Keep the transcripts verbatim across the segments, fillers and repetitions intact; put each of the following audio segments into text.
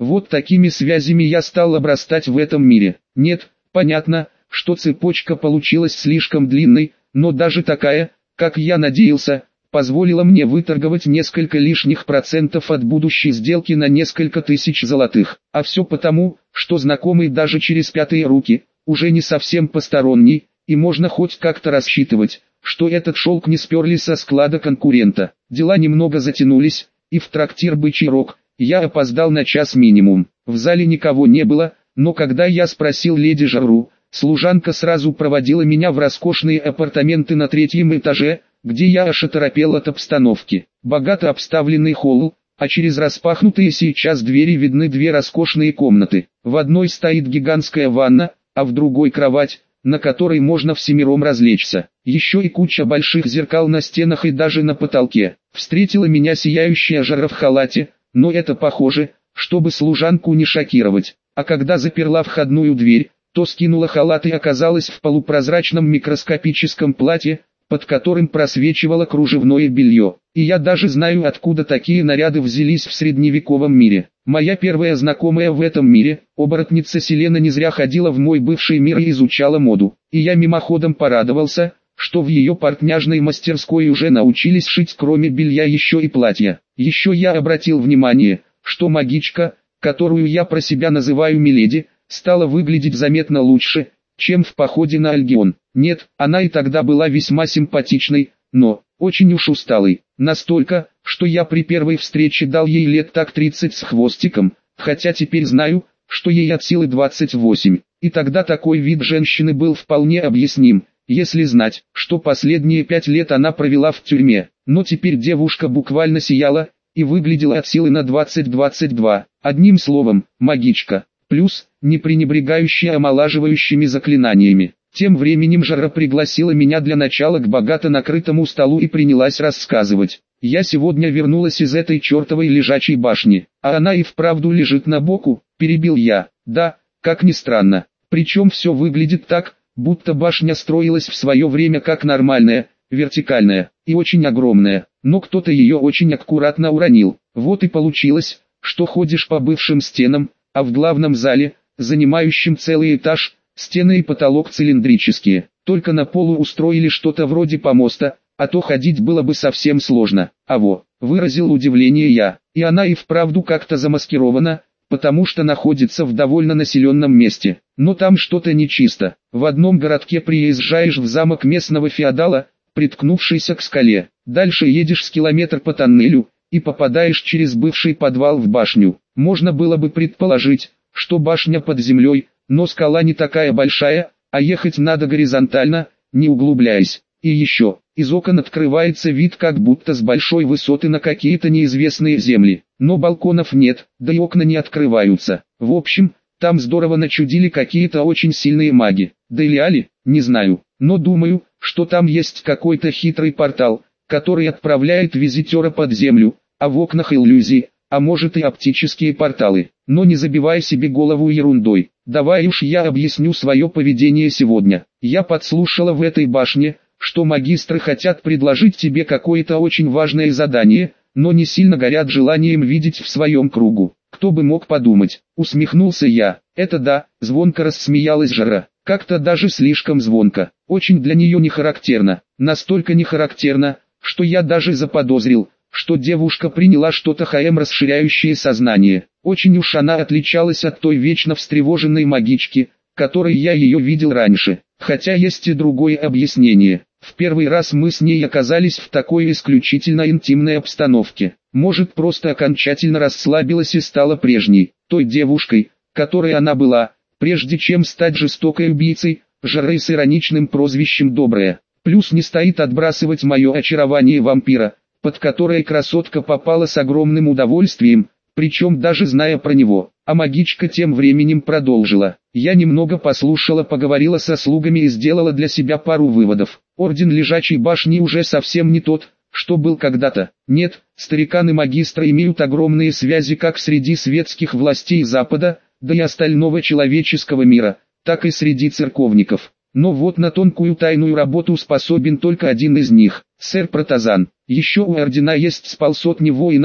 Вот такими связями я стал обрастать в этом мире. Нет, понятно, что цепочка получилась слишком длинной, но даже такая, как я надеялся, позволила мне выторговать несколько лишних процентов от будущей сделки на несколько тысяч золотых. А все потому, что знакомый даже через пятые руки, уже не совсем посторонний, и можно хоть как-то рассчитывать, что этот шелк не сперли со склада конкурента. Дела немного затянулись, и в трактир «Бычий Рог» я опоздал на час минимум. В зале никого не было, но когда я спросил леди Жару, служанка сразу проводила меня в роскошные апартаменты на третьем этаже, где я аж оторопел от обстановки. Богато обставленный холл, а через распахнутые сейчас двери видны две роскошные комнаты. В одной стоит гигантская ванна, а в другой кровать, на которой можно всемиром развлечься. Еще и куча больших зеркал на стенах и даже на потолке. Встретила меня сияющая Жара в халате, но это похоже, чтобы служанку не шокировать. А когда заперла входную дверь, то скинула халат и оказалась в полупрозрачном микроскопическом платье, под которым просвечивало кружевное белье. И я даже знаю, откуда такие наряды взялись в средневековом мире. Моя первая знакомая в этом мире, оборотница Селена, не зря ходила в мой бывший мир и изучала моду. И я мимоходом порадовался, что в ее портняжной мастерской уже научились шить кроме белья еще и платья. Еще я обратил внимание, что магичка, которую я про себя называю Миледи, стала выглядеть заметно лучше, чем в походе на Альгион. Нет, она и тогда была весьма симпатичной, но очень уж усталой. Настолько, что я при первой встрече дал ей лет так тридцать с хвостиком, хотя теперь знаю, что ей от силы двадцать восемь. И тогда такой вид женщины был вполне объясним, если знать, что последние пять лет она провела в тюрьме. Но теперь девушка буквально сияла и выглядела от силы на двадцать-двадцать два. Одним словом, магичка. Плюс, не пренебрегающая омолаживающими заклинаниями. Тем временем Жара пригласила меня для начала к богато накрытому столу и принялась рассказывать. Я сегодня вернулась из этой чертовой лежачей башни, а она и вправду лежит на боку, перебил я. Да, как ни странно. Причем все выглядит так, будто башня строилась в свое время как нормальная, вертикальная и очень огромная, но кто-то ее очень аккуратно уронил. Вот и получилось, что ходишь по бывшим стенам, а в главном зале, занимающем целый этаж, стены и потолок цилиндрические. Только на полу устроили что-то вроде помоста, а то ходить было бы совсем сложно. А во, выразил удивление я, и она и вправду как-то замаскирована, потому что находится в довольно населенном месте. Но там что-то нечисто. В одном городке приезжаешь в замок местного феодала, приткнувшийся к скале. Дальше едешь с километр по тоннелю, и попадаешь через бывший подвал в башню. Можно было бы предположить, что башня под землей, но скала не такая большая, а ехать надо горизонтально, не углубляясь. И еще, из окон открывается вид как будто с большой высоты на какие-то неизвестные земли. Но балконов нет, да и окна не открываются. В общем, там здорово начудили какие-то очень сильные маги. Да или али, не знаю, но думаю, что там есть какой-то хитрый портал, который отправляет визитера под землю, а в окнах иллюзии, а может и оптические порталы. Но не забивай себе голову ерундой. Давай уж я объясню свое поведение сегодня. Я подслушала в этой башне, что магистры хотят предложить тебе какое-то очень важное задание, но не сильно горят желанием видеть в своем кругу. Кто бы мог подумать, усмехнулся я. Это да, звонко рассмеялась Жара. Как-то даже слишком звонко. Очень для нее не характерно. Настолько не характерно, что я даже заподозрил, что девушка приняла что-то ХМ расширяющее сознание. Очень уж она отличалась от той вечно встревоженной магички, которой я ее видел раньше. Хотя есть и другое объяснение. В первый раз мы с ней оказались в такой исключительно интимной обстановке. Может, просто окончательно расслабилась и стала прежней, той девушкой, которой она была, прежде чем стать жестокой убийцей, Жарой с ироничным прозвищем «Добрая». Плюс не стоит отбрасывать мое очарование вампира, под которое красотка попала с огромным удовольствием, причем даже зная про него. А магичка тем временем продолжила. Я немного послушала, поговорила со слугами и сделала для себя пару выводов. Орден Лежачей Башни уже совсем не тот, что был когда-то. Нет, старикан и магистры имеют огромные связи как среди светских властей Запада, да и остального человеческого мира, так и среди церковников. Но вот на тонкую тайную работу способен только один из них, сэр Протазан. Еще у ордена есть с полсотни воинов,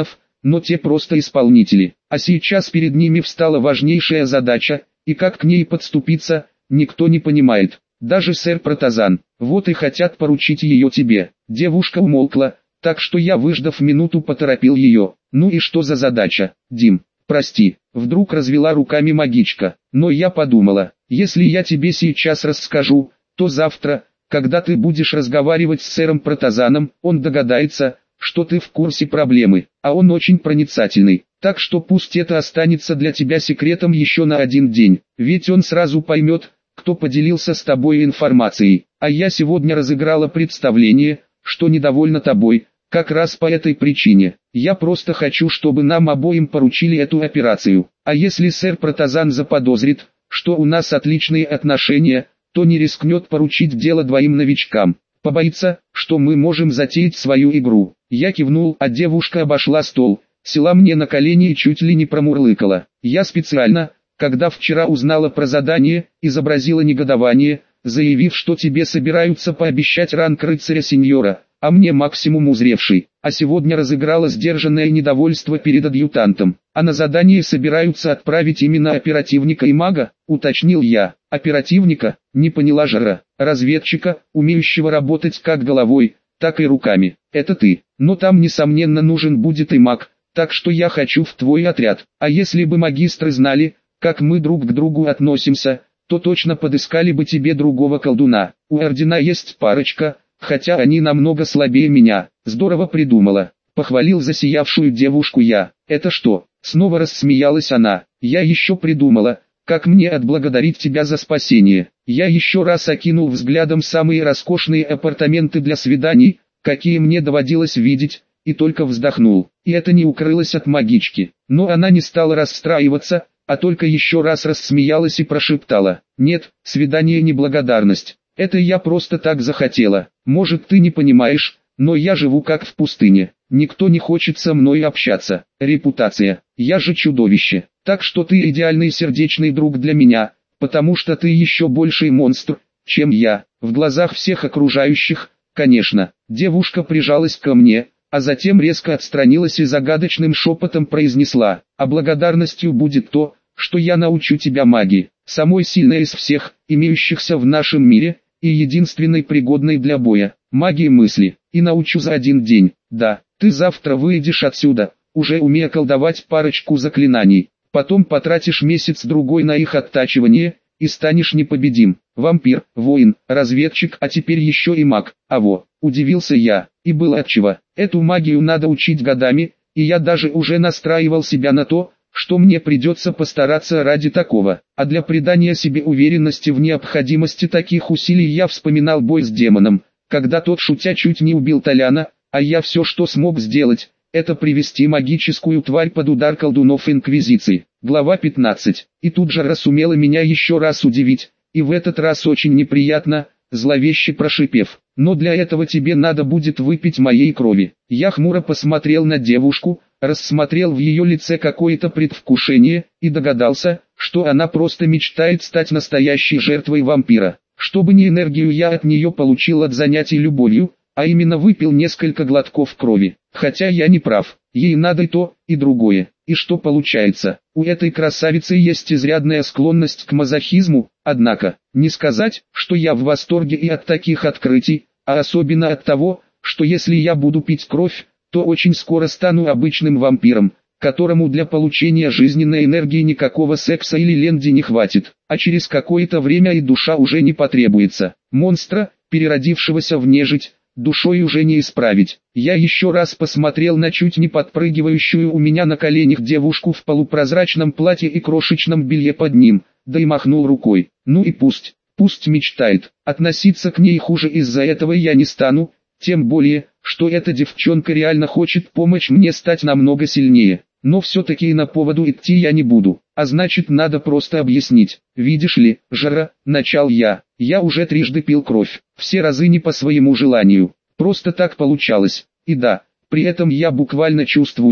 но те просто исполнители. А сейчас перед ними встала важнейшая задача, и как к ней подступиться, никто не понимает. Даже сэр Протазан. Вот и хотят поручить ее тебе. Девушка умолкла, так что я, выждав минуту, поторопил ее. Ну и что за задача, Дим? Прости, вдруг развела руками магичка. Но я подумала, если я тебе сейчас расскажу, то завтра, когда ты будешь разговаривать с сэром Протазаном, он догадается, что ты в курсе проблемы, а он очень проницательный. Так что пусть это останется для тебя секретом еще на один день, ведь он сразу поймет, кто поделился с тобой информацией. А я сегодня разыграла представление, что недовольна тобой, как раз по этой причине. Я просто хочу, чтобы нам обоим поручили эту операцию. А если сэр Протазан заподозрит, что у нас отличные отношения, то не рискнет поручить дело двоим новичкам. Побоится, что мы можем затеять свою игру. Я кивнул, а девушка обошла стол, села мне на колени и чуть ли не промурлыкала. Я специально, когда вчера узнала про задание, изобразила негодование, заявив, что тебе собираются пообещать ранг рыцаря-сеньора, а мне максимум узревший. А сегодня разыграла сдержанное недовольство перед адъютантом. А на задание собираются отправить именно оперативника и мага, уточнил я. Оперативника, не поняла Жара. Разведчика, умеющего работать как головой, так и руками. Это ты. Но там несомненно нужен будет и маг, так что я хочу в твой отряд. А если бы магистры знали, как мы друг к другу относимся, то точно подыскали бы тебе другого колдуна. У ордена есть парочка, хотя они намного слабее меня. Здорово придумала. Похвалил засиявшую девушку я. Это что? Снова рассмеялась она. Я еще придумала, как мне отблагодарить тебя за спасение. Я еще раз окинул взглядом самые роскошные апартаменты для свиданий, какие мне доводилось видеть, и только вздохнул. И это не укрылось от магички. Но она не стала расстраиваться, а только еще раз рассмеялась и прошептала: «Нет, свидание не благодарность. Это я просто так захотела. Может, ты не понимаешь, но я живу как в пустыне. Никто не хочет со мной общаться. Репутация. Я же чудовище. Так что ты идеальный сердечный друг для меня, потому что ты еще больший монстр, чем я. В глазах всех окружающих, конечно». Девушка прижалась ко мне, а затем резко отстранилась и загадочным шепотом произнесла: «А благодарностью будет то, что я научу тебя магии, самой сильной из всех, имеющихся в нашем мире, и единственной пригодной для боя, магии мысли, и научу за один день. Да, ты завтра выйдешь отсюда, уже умея колдовать парочку заклинаний, потом потратишь месяц-другой на их оттачивание, и станешь непобедим. Вампир, воин, разведчик, а теперь еще и маг. А во, удивился я, и было отчего. Эту магию надо учить годами, и я даже уже настраивал себя на то, что мне придется постараться ради такого. А для придания себе уверенности в необходимости таких усилий я вспоминал бой с демоном, когда тот шутя чуть не убил Толяна, а я все, что смог сделать, это привести магическую тварь под удар колдунов Инквизиции. Глава пятнадцать. И тут же сумела меня еще раз удивить, и в этот раз очень неприятно, зловеще прошипев: «Но для этого тебе надо будет выпить моей крови». Я хмуро посмотрел на девушку, рассмотрел в ее лице какое-то предвкушение, и догадался, что она просто мечтает стать настоящей жертвой вампира. Чтобы не энергию я от нее получил от занятий любовью, а именно выпил несколько глотков крови. Хотя я не прав, ей надо и то, и другое. И что получается? У этой красавицы есть изрядная склонность к мазохизму, однако, не сказать, что я в восторге и от таких открытий, а особенно от того, что если я буду пить кровь, то очень скоро стану обычным вампиром, которому для получения жизненной энергии никакого секса или ленди не хватит, а через какое-то время и душа уже не потребуется. Монстра, переродившегося в нежить, душой уже не исправить. Я еще раз посмотрел на чуть не подпрыгивающую у меня на коленях девушку в полупрозрачном платье и крошечном белье под ним, да и махнул рукой. Ну и пусть, пусть мечтает. Относиться к ней хуже из-за этого я не стану, тем более, что эта девчонка реально хочет помочь мне стать намного сильнее. Но все-таки и на поводу идти я не буду, а значит надо просто объяснить. Видишь ли, Жара, начал я, я уже трижды пил кровь, все разы не по своему желанию, просто так получалось. И да, при этом я буквально чувствую,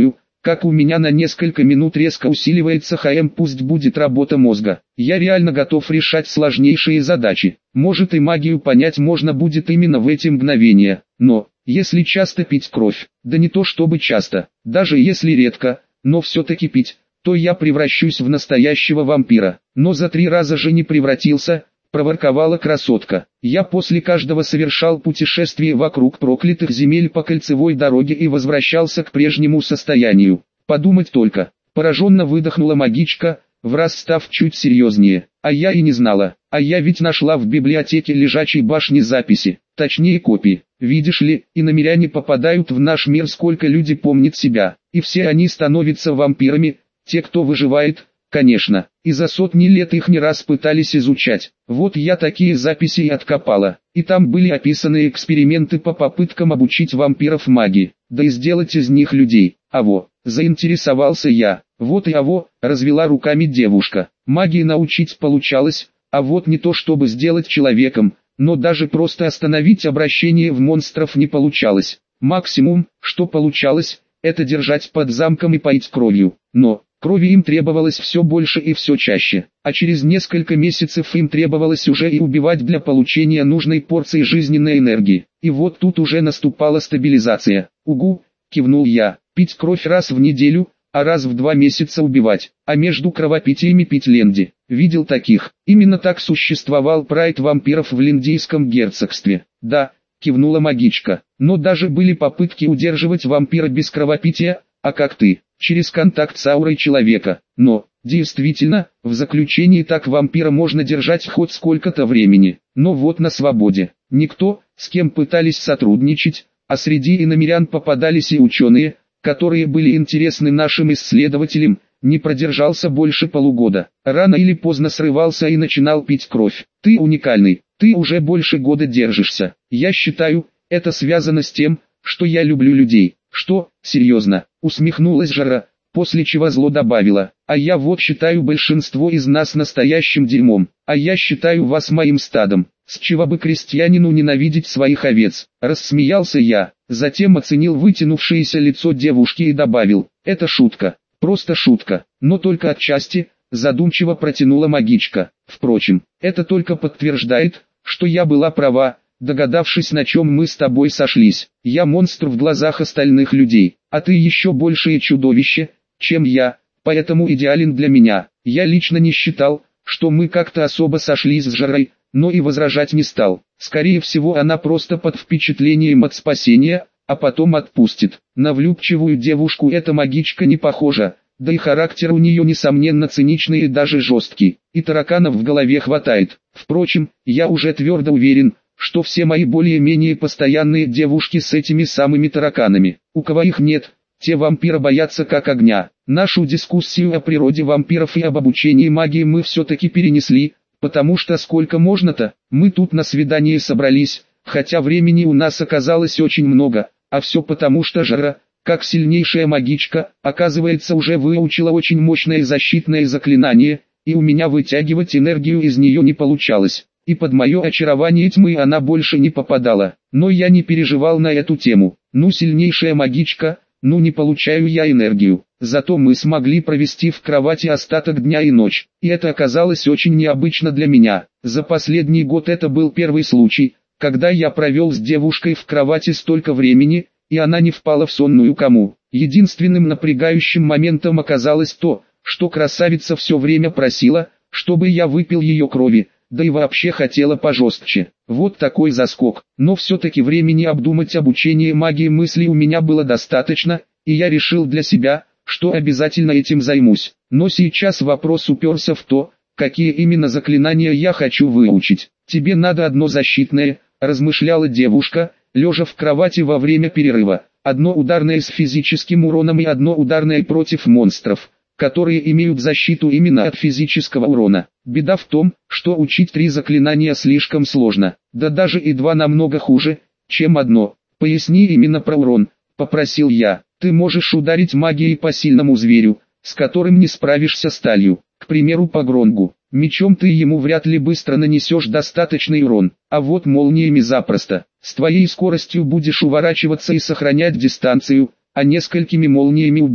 как у меня на несколько минут резко усиливается ХМ, пусть будет работа мозга. Я реально готов решать сложнейшие задачи. Может и магию понять можно будет именно в эти мгновения. Но, если часто пить кровь, да не то чтобы часто, даже если редко, но все-таки пить, то я превращусь в настоящего вампира. Но за три раза же не превратился, проворковала красотка. Я после каждого совершал путешествие вокруг проклятых земель по кольцевой дороге и возвращался к прежнему состоянию. Подумать только, пораженно выдохнула магичка, враз став чуть серьезнее. А я и не знала, а я ведь нашла в библиотеке лежачей башни записи, точнее копии. Видишь ли, иномиряне попадают в наш мир, сколько люди помнят себя, и все они становятся вампирами, те, кто выживает, конечно, и за сотни лет их не раз пытались изучать. Вот я такие записи и откопала, и там были описаны эксперименты по попыткам обучить вампиров магии, да и сделать из них людей. Аво, заинтересовался я, вот и аво, развела руками девушка. Магии научить получалось, а вот не то чтобы сделать человеком, но даже просто остановить обращение в монстров не получалось. Максимум, что получалось, это держать под замком и поить кровью, но крови им требовалось все больше и все чаще, а через несколько месяцев им требовалось уже и убивать для получения нужной порции жизненной энергии. И вот тут уже наступала стабилизация. «Угу», кивнул я, пить кровь раз в неделю, а раз в два месяца убивать, а между кровопитиями пить ленди. Видел таких. Именно так существовал прайд вампиров в Линдийском герцогстве. Да, кивнула магичка, но даже были попытки удерживать вампира без кровопития, а как ты, через контакт с аурой человека. Но, действительно, в заключении так вампира можно держать хоть сколько-то времени, но вот на свободе. Никто, с кем пытались сотрудничать, а среди иномирян попадались и ученые, которые были интересны нашим исследователям, не продержался больше полугода. Рано или поздно срывался и начинал пить кровь. Ты уникальный, ты уже больше года держишься. Я считаю, это связано с тем, что я люблю людей. Что, серьезно, усмехнулась Жара, после чего зло добавила, а я вот считаю большинство из нас настоящим дерьмом, а я считаю вас моим стадом. С чего бы крестьянину ненавидеть своих овец? Рассмеялся я, затем оценил вытянувшееся лицо девушки и добавил, это шутка, просто шутка, но только отчасти, задумчиво протянула магичка. Впрочем, это только подтверждает, что я была права, догадавшись, на чем мы с тобой сошлись. Я монстр в глазах остальных людей, а ты еще большее чудовище, чем я, поэтому идеален для меня. Я лично не считал, что мы как-то особо сошлись с Жарой, но и возражать не стал. Скорее всего, она просто под впечатлением от спасения, а потом отпустит. На влюбчивую девушку эта магичка не похожа, да и характер у нее несомненно циничный и даже жесткий, и тараканов в голове хватает. Впрочем, я уже твердо уверен, что все мои более-менее постоянные девушки с этими самыми тараканами. У кого их нет, те вампира боятся как огня. Нашу дискуссию о природе вампиров и об обучении магии мы все-таки перенесли, потому что сколько можно-то, мы тут на свидание собрались, хотя времени у нас оказалось очень много, а все потому что Жара, как сильнейшая магичка, оказывается уже выучила очень мощное защитное заклинание, и у меня вытягивать энергию из нее не получалось, и под мое очарование тьмы она больше не попадала, но я не переживал на эту тему. Ну, сильнейшая магичка, ну не получаю я энергию. Зато мы смогли провести в кровати остаток дня и ночь, и это оказалось очень необычно для меня. За последний год это был первый случай, когда я провел с девушкой в кровати столько времени, и она не впала в сонную кому. Единственным напрягающим моментом оказалось то, что красавица все время просила, чтобы я выпил ее крови, да и вообще хотела пожестче. Вот такой заскок. Но все-таки времени обдумать обучение магии мысли у меня было достаточно, и я решил для себя, что обязательно этим займусь. Но сейчас вопрос уперся в то, какие именно заклинания я хочу выучить. Тебе надо одно защитное, размышляла девушка, лежа в кровати во время перерыва. Одно ударное с физическим уроном и одно ударное против монстров, которые имеют защиту именно от физического урона. Беда в том, что учить три заклинания слишком сложно, да даже и два намного хуже, чем одно. Поясни именно про урон, попросил я. Ты можешь ударить магией по сильному зверю, с которым не справишься сталью, к примеру по Гронгу. Мечом ты ему вряд ли быстро нанесешь достаточный урон, а вот молниями запросто. С твоей скоростью будешь уворачиваться и сохранять дистанцию, а несколькими молниями убьешь.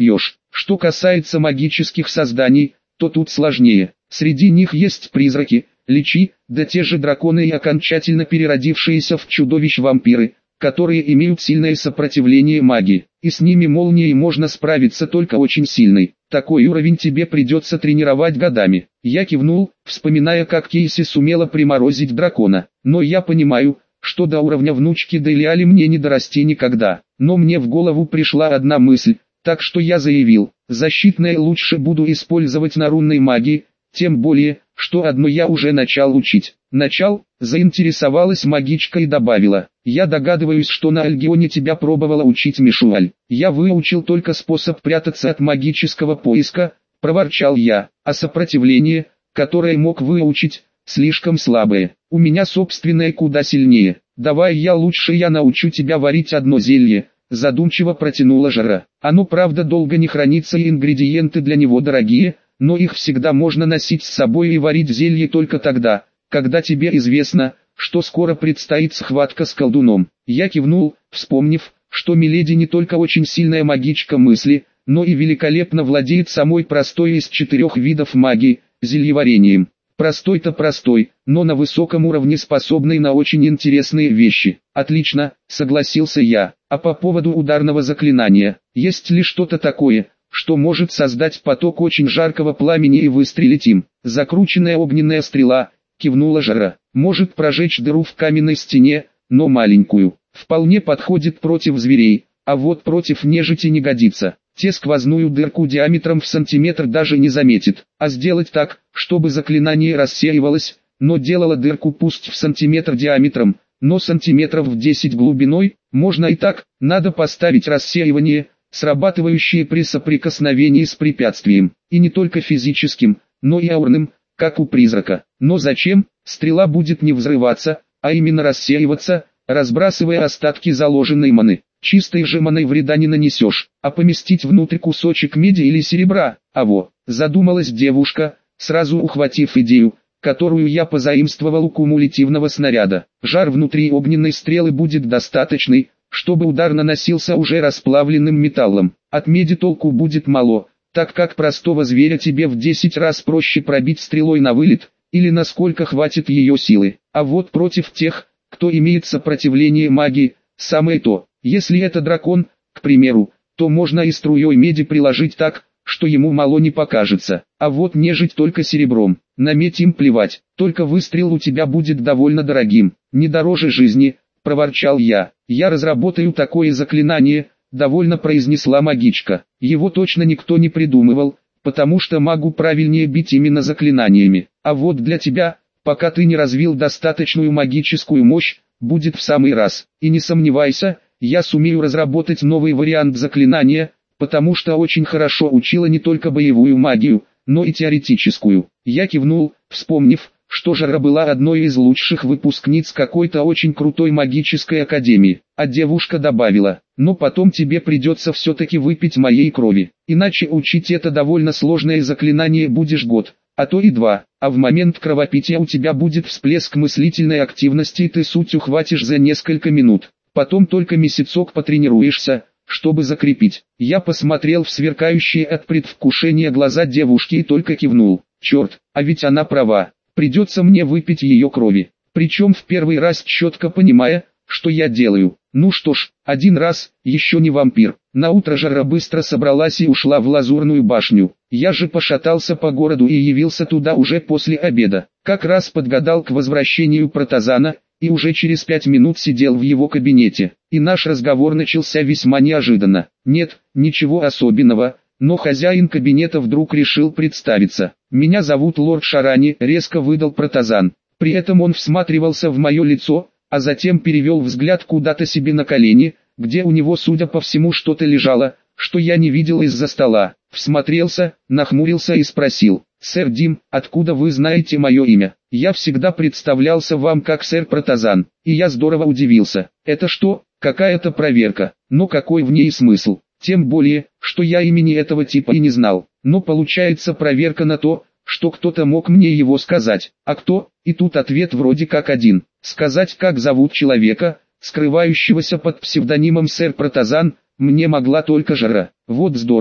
Что касается магических созданий, то тут сложнее. Среди них есть призраки, личи, да те же драконы и окончательно переродившиеся в чудовищ вампиры, которые имеют сильное сопротивление магии, и с ними молнией можно справиться только очень сильной. Такой уровень тебе придется тренировать годами. Я кивнул, вспоминая, как Кейси сумела приморозить дракона. Но я понимаю, что до уровня внучки Делиали мне не дорасти никогда. Но мне в голову пришла одна мысль, так что я заявил, защитное лучше буду использовать на рунной магии, тем более, что одно я уже начал учить. Начал, заинтересовалась магичка и добавила, я догадываюсь, что на Альгионе тебя пробовала учить Мишуаль. Я выучил только способ прятаться от магического поиска, проворчал я, а сопротивление, которое мог выучить, слишком слабое. У меня собственное куда сильнее. Давай я лучше я научу тебя варить одно зелье. Задумчиво протянула Жара. Оно правда долго не хранится и ингредиенты для него дорогие, но их всегда можно носить с собой и варить зелье только тогда, когда тебе известно, что скоро предстоит схватка с колдуном. Я кивнул, вспомнив, что Миледи не только очень сильная магичка мысли, но и великолепно владеет самой простой из четырех видов магии, зельеварением. Простой-то простой, но на высоком уровне способный на очень интересные вещи. Отлично, согласился я. А по поводу ударного заклинания, есть ли что-то такое, что может создать поток очень жаркого пламени и выстрелить им? Закрученная огненная стрела, кивнула Жара, может прожечь дыру в каменной стене, но маленькую. Вполне подходит против зверей, а вот против нежити не годится. Те сквозную дырку диаметром в сантиметр даже не заметит, а сделать так, чтобы заклинание рассеивалось, но делало дырку пусть в сантиметр диаметром, но сантиметров в десять глубиной, можно и так, надо поставить рассеивание, срабатывающее при соприкосновении с препятствием, и не только физическим, но и аурным, как у призрака. Но зачем? Стрела будет не взрываться, а именно рассеиваться, разбрасывая остатки заложенной маны. Чистой же маной вреда не нанесешь, а поместить внутрь кусочек меди или серебра, а во, задумалась девушка, сразу ухватив идею, которую я позаимствовал у кумулятивного снаряда. Жар внутри огненной стрелы будет достаточный, чтобы удар наносился уже расплавленным металлом. От меди толку будет мало, так как простого зверя тебе в десять раз проще пробить стрелой на вылет, или насколько хватит ее силы. А вот против тех, кто имеет сопротивление магии, самое то. Если это дракон, к примеру, то можно и струей меди приложить так, что ему мало не покажется. А вот нежить только серебром. На медь им плевать, только выстрел у тебя будет довольно дорогим, не дороже жизни, проворчал я. Я разработаю такое заклинание, довольно произнесла магичка. Его точно никто не придумывал, потому что магу правильнее бить именно заклинаниями. А вот для тебя, пока ты не развил достаточную магическую мощь, будет в самый раз. И не сомневайся, я сумею разработать новый вариант заклинания, потому что очень хорошо учила не только боевую магию, но и теоретическую. Я кивнул, вспомнив, что Жара была одной из лучших выпускниц какой-то очень крутой магической академии. А девушка добавила, но потом тебе придется все-таки выпить моей крови, иначе учить это довольно сложное заклинание будешь год, а то и два, а в момент кровопития у тебя будет всплеск мыслительной активности и ты суть ухватишь за несколько минут. Потом только месяцок потренируешься, чтобы закрепить. Я посмотрел в сверкающие от предвкушения глаза девушки и только кивнул. Черт, а ведь она права, придется мне выпить ее крови. Причем в первый раз четко понимая, что я делаю. Ну что ж, один раз, еще не вампир. Наутро Жара быстро собралась и ушла в Лазурную башню. Я же пошатался по городу и явился туда уже после обеда. Как раз подгадал к возвращению Протазана, и уже через пять минут сидел в его кабинете. И наш разговор начался весьма неожиданно. Нет, ничего особенного, но хозяин кабинета вдруг решил представиться. «Меня зовут лорд Шарани», — резко выдал Протазан. При этом он всматривался в мое лицо, а затем перевел взгляд куда-то себе на колени, где у него, судя по всему, что-то лежало, что я не видел из-за стола. Всмотрелся, нахмурился и спросил: «Сэр Дим, откуда вы знаете мое имя? Я всегда представлялся вам как сэр Протазан». И я здорово удивился. Это что, какая-то проверка? Но какой в ней смысл? Тем более, что я имени этого типа и не знал. Но получается проверка на то, что кто-то мог мне его сказать. А кто? И тут ответ вроде как один. Сказать, как зовут человека, скрывающегося под псевдонимом сэр Протазан, мне могла только Жара. Вот здорово.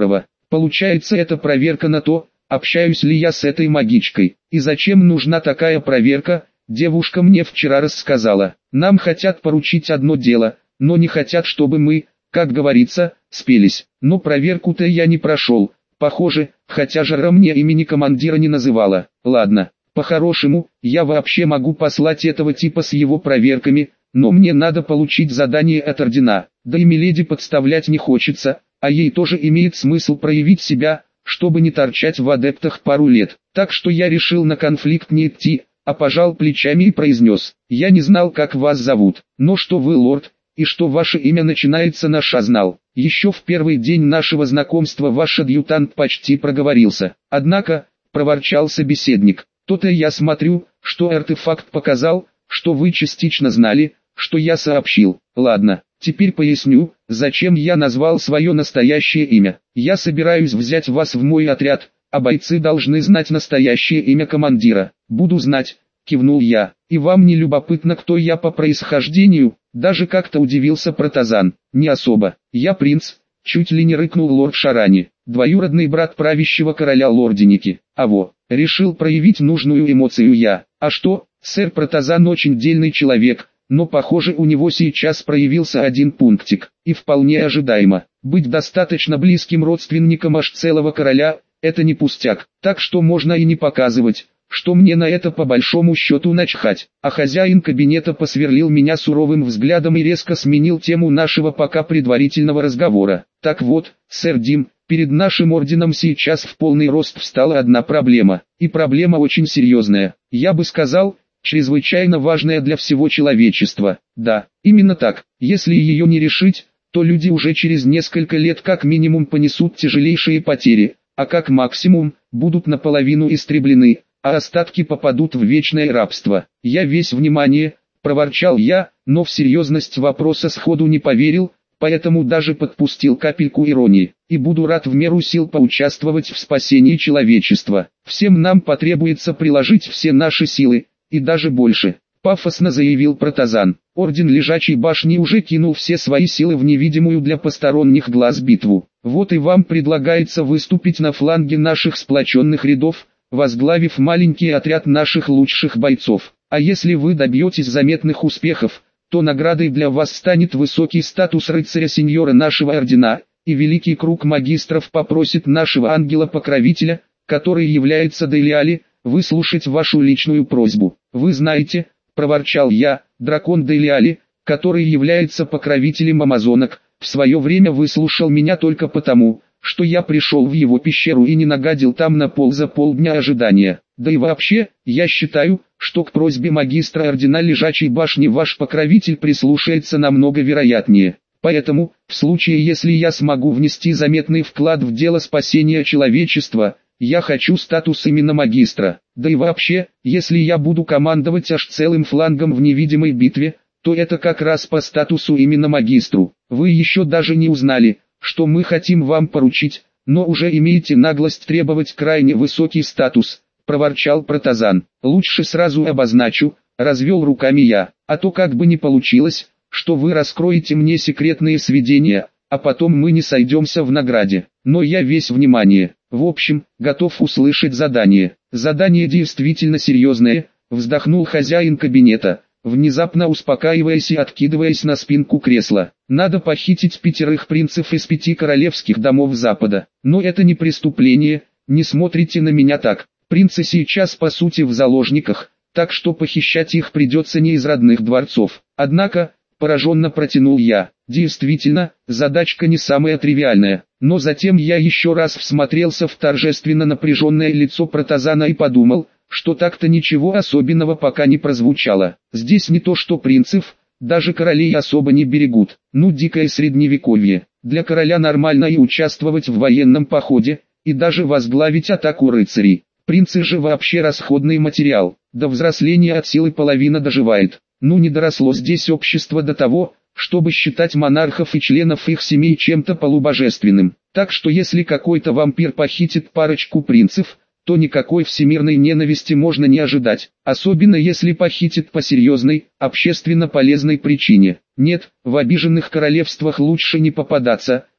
Получается, это проверка на то, общаюсь ли я с этой магичкой. И зачем нужна такая проверка? Девушка мне вчера рассказала. Нам хотят поручить одно дело, но не хотят, чтобы мы, как говорится, спелись. Но проверку-то я не прошел, похоже, хотя Жара мне имени командира не называла. Ладно, по-хорошему, я вообще могу послать этого типа с его проверками, но мне надо получить задание от ордена. Да и миледи подставлять не хочется, а ей тоже имеет смысл проявить себя, чтобы не торчать в адептах пару лет. Так что я решил на конфликт не идти, а пожал плечами и произнес: «Я не знал, как вас зовут, но что вы лорд, и что ваше имя начинается на «ша» знал. Еще в первый день нашего знакомства ваш адъютант почти проговорился. Однако, — проворчал собеседник, — то-то я смотрю, что артефакт показал, что вы частично знали, что я сообщил. Ладно, теперь поясню, зачем я назвал свое настоящее имя. Я собираюсь взять вас в мой отряд, а бойцы должны знать настоящее имя командира». «Буду знать», — кивнул я. «И вам не любопытно, кто я по происхождению?» Даже как-то удивился Протазан. «Не особо. Я принц», — чуть ли не рыкнул лорд Шарани, двоюродный брат правящего короля Лорденики. А во, решил проявить нужную эмоцию я. А что, сэр Протазан очень дельный человек, но похоже у него сейчас проявился один пунктик, и вполне ожидаемо. Быть достаточно близким родственником аж целого короля — это не пустяк, так что можно и не показывать, что мне на это по большому счету начхать. А хозяин кабинета посверлил меня суровым взглядом и резко сменил тему нашего пока предварительного разговора. «Так вот, сэр Дим, перед нашим орденом сейчас в полный рост встала одна проблема, и проблема очень серьезная, я бы сказал, чрезвычайно важная для всего человечества. Да, именно так, если ее не решить, то люди уже через несколько лет как минимум понесут тяжелейшие потери, а как максимум, будут наполовину истреблены, а остатки попадут в вечное рабство. Я весь внимание», — проворчал я, но в серьезность вопроса сходу не поверил, поэтому даже подпустил капельку иронии. «И буду рад в меру сил поучаствовать в спасении человечества. Всем нам потребуется приложить все наши силы, и даже больше», — пафосно заявил Протазан. «Орден Лежачей Башни уже кинул все свои силы в невидимую для посторонних глаз битву. Вот и вам предлагается выступить на фланге наших сплоченных рядов, возглавив маленький отряд наших лучших бойцов. А если вы добьетесь заметных успехов, то наградой для вас станет высокий статус рыцаря-сеньора нашего ордена, и великий круг магистров попросит нашего ангела-покровителя, который является Делиали, выслушать вашу личную просьбу. Вы знаете, — проворчал я, — дракон Делиали, который является покровителем амазонок, в свое время выслушал меня только потому, что я пришел в его пещеру и не нагадил там на пол за полдня ожидания. Да и вообще, я считаю, что к просьбе магистра ордена Лежачей Башни ваш покровитель прислушается намного вероятнее. Поэтому, в случае если я смогу внести заметный вклад в дело спасения человечества, я хочу статус именно магистра. Да и вообще, если я буду командовать аж целым флангом в невидимой битве, то это как раз по статусу именно магистру. Вы еще даже не узнали, что мы хотим вам поручить, но уже имеете наглость требовать крайне высокий статус», — проворчал Протазан. «Лучше сразу обозначу», — развел руками я, «а то как бы не получилось, что вы раскроете мне секретные сведения, а потом мы не сойдемся в награде. Но я весь внимание. В общем, готов услышать задание». «Задание действительно серьезное», — вздохнул хозяин кабинета, внезапно успокаиваясь и откидываясь на спинку кресла. «Надо похитить пятерых принцев из пяти королевских домов Запада. Но это не преступление, не смотрите на меня так. Принцы сейчас по сути в заложниках, так что похищать их придется не из родных дворцов. Однако, пораженно протянул я, действительно, задачка не самая тривиальная. Но затем я еще раз всмотрелся в торжественно напряженное лицо Протазана и подумал, что так-то ничего особенного пока не прозвучало. Здесь не то что принцев, даже королей особо не берегут. Ну дикое средневековье. Для короля нормально и участвовать в военном походе, и даже возглавить атаку рыцарей. Принцы же вообще расходный материал. До взросления от силы половина доживает. Ну не доросло здесь общество до того, чтобы считать монархов и членов их семей чем-то полубожественным. Так что если какой-то вампир похитит парочку принцев, то никакой всемирной ненависти можно не ожидать, особенно если похитит по серьезной, общественно полезной причине. Нет, в обиженных королевствах лучше не попадаться,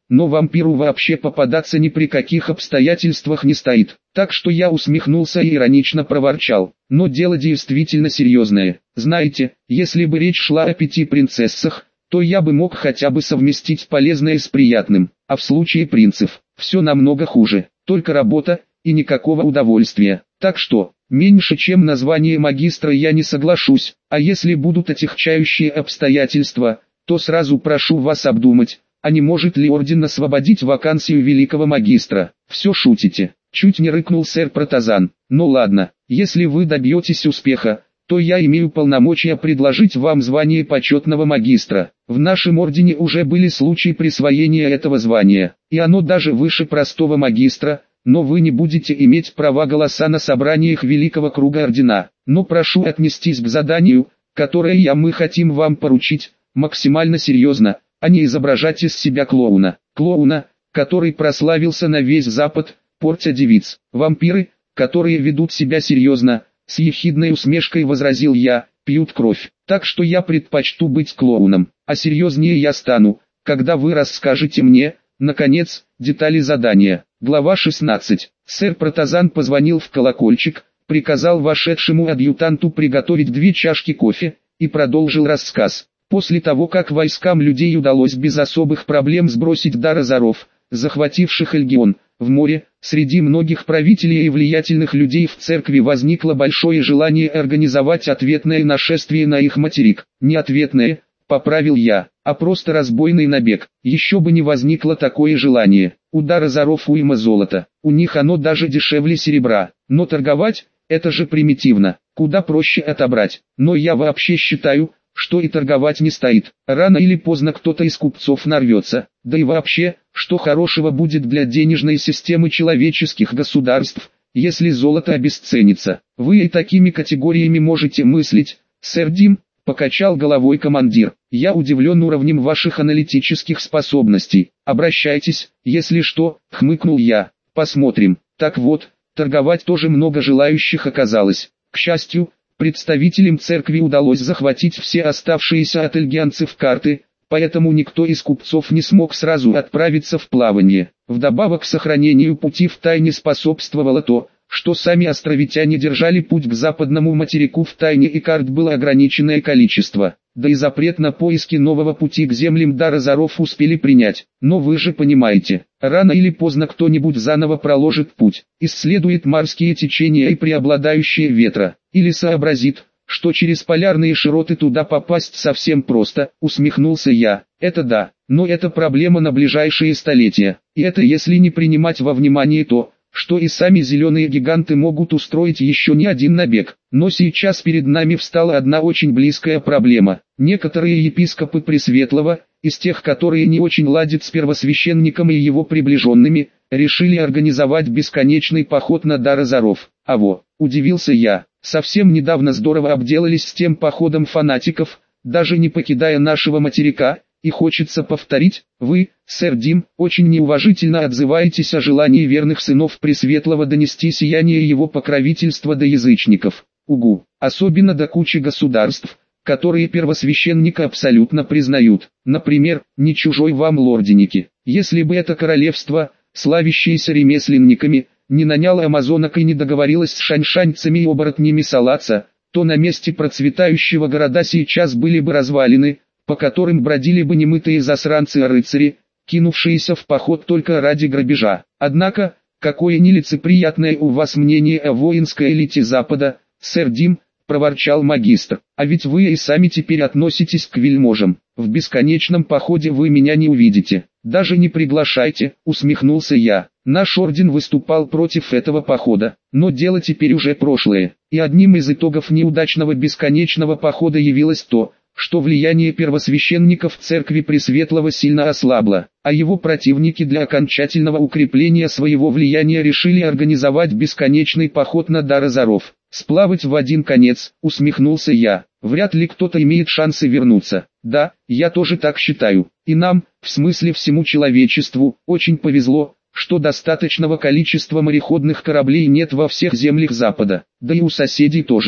но вампиру вообще попадаться ни при каких обстоятельствах не стоит. Так что я усмехнулся и иронично проворчал. Но дело действительно серьезное. Знаете, если бы речь шла о пяти принцессах, то я бы мог хотя бы совместить полезное с приятным. А в случае принцев, все намного хуже. Только работа и никакого удовольствия. Так что, меньше чем на звание магистра я не соглашусь, а если будут отягчающие обстоятельства, то сразу прошу вас обдумать, а не может ли орден освободить вакансию великого магистра. Все шутите, чуть не рыкнул сэр Протазан. Ну ладно, если вы добьетесь успеха, то я имею полномочия предложить вам звание почетного магистра. В нашем ордене уже были случаи присвоения этого звания, и оно даже выше простого магистра, но вы не будете иметь права голоса на собраниях Великого Круга Ордена. Но прошу отнестись к заданию, которое я мы хотим вам поручить, максимально серьезно, а не изображать из себя клоуна. Клоуна, который прославился на весь Запад, портя девиц. Вампиры, которые ведут себя серьезно, с ехидной усмешкой возразил я, пьют кровь. Так что я предпочту быть клоуном, а серьезнее я стану, когда вы расскажете мне, наконец, детали задания. Глава шестнадцать. Сэр Протазан позвонил в колокольчик, приказал вошедшему адъютанту приготовить две чашки кофе, и продолжил рассказ. После того, как войскам людей удалось без особых проблем сбросить дар Азаров, захвативших Эльгион, в море, среди многих правителей и влиятельных людей в церкви возникло большое желание организовать ответное нашествие на их материк. Не ответное, поправил я, а просто разбойный набег. Еще бы не возникло такое желание. У дар Азаров уйма золота, у них оно даже дешевле серебра. Но торговать, это же примитивно, куда проще отобрать. Но я вообще считаю, что и торговать не стоит. Рано или поздно кто-то из купцов нарвется. Да и вообще, что хорошего будет для денежной системы человеческих государств, если золото обесценится. Вы и такими категориями можете мыслить, сэр Дим, покачал головой командир. Я удивлен уровнем ваших аналитических способностей. Обращайтесь, если что, хмыкнул я. Посмотрим. Так вот, торговать тоже много желающих оказалось. К счастью, представителям церкви удалось захватить все оставшиеся от эльгианцев карты, поэтому никто из купцов не смог сразу отправиться в плавание. Вдобавок к сохранению пути в тайне способствовало то, что сами островитяне держали путь к западному материку в тайне и карт было ограниченное количество. Да и запрет на поиски нового пути к землям дар Азаров успели принять. Но вы же понимаете, рано или поздно кто-нибудь заново проложит путь, исследует морские течения и преобладающие ветра, или сообразит, что через полярные широты туда попасть совсем просто, усмехнулся я. Это да, но это проблема на ближайшие столетия, и это если не принимать во внимание то, что и сами зеленые гиганты могут устроить еще не один набег. Но сейчас перед нами встала одна очень близкая проблема. Некоторые епископы Пресветлого, из тех, которые не очень ладят с первосвященником и его приближенными, решили организовать бесконечный поход на дар Азаров. А во, удивился я, совсем недавно здорово обделались с тем походом фанатиков, даже не покидая нашего материка. И хочется повторить, вы, сэр Дим, очень неуважительно отзываетесь о желании верных сынов Пресветлого донести сияние его покровительства до язычников. Угу, особенно до кучи государств, которые первосвященника абсолютно признают. Например, не чужой вам лорденики. Если бы это королевство, славящееся ремесленниками, не наняло амазонок и не договорилось с шаньшаньцами и оборотнями Салаца, то на месте процветающего города сейчас были бы развалины, по которым бродили бы немытые засранцы-рыцари, кинувшиеся в поход только ради грабежа. Однако, какое нелицеприятное у вас мнение о воинской элите Запада, сэр Дим, проворчал магистр. А ведь вы и сами теперь относитесь к вельможам. В бесконечном походе вы меня не увидите. Даже не приглашайте, усмехнулся я. Наш орден выступал против этого похода, но дело теперь уже прошлое. И одним из итогов неудачного бесконечного похода явилось то, что влияние первосвященников церкви Пресветлого сильно ослабло, а его противники для окончательного укрепления своего влияния решили организовать бесконечный поход на дар Азаров. Сплавать в один конец, усмехнулся я, вряд ли кто-то имеет шансы вернуться. Да, я тоже так считаю, и нам, в смысле всему человечеству, очень повезло, что достаточного количества мореходных кораблей нет во всех землях Запада, да и у соседей тоже.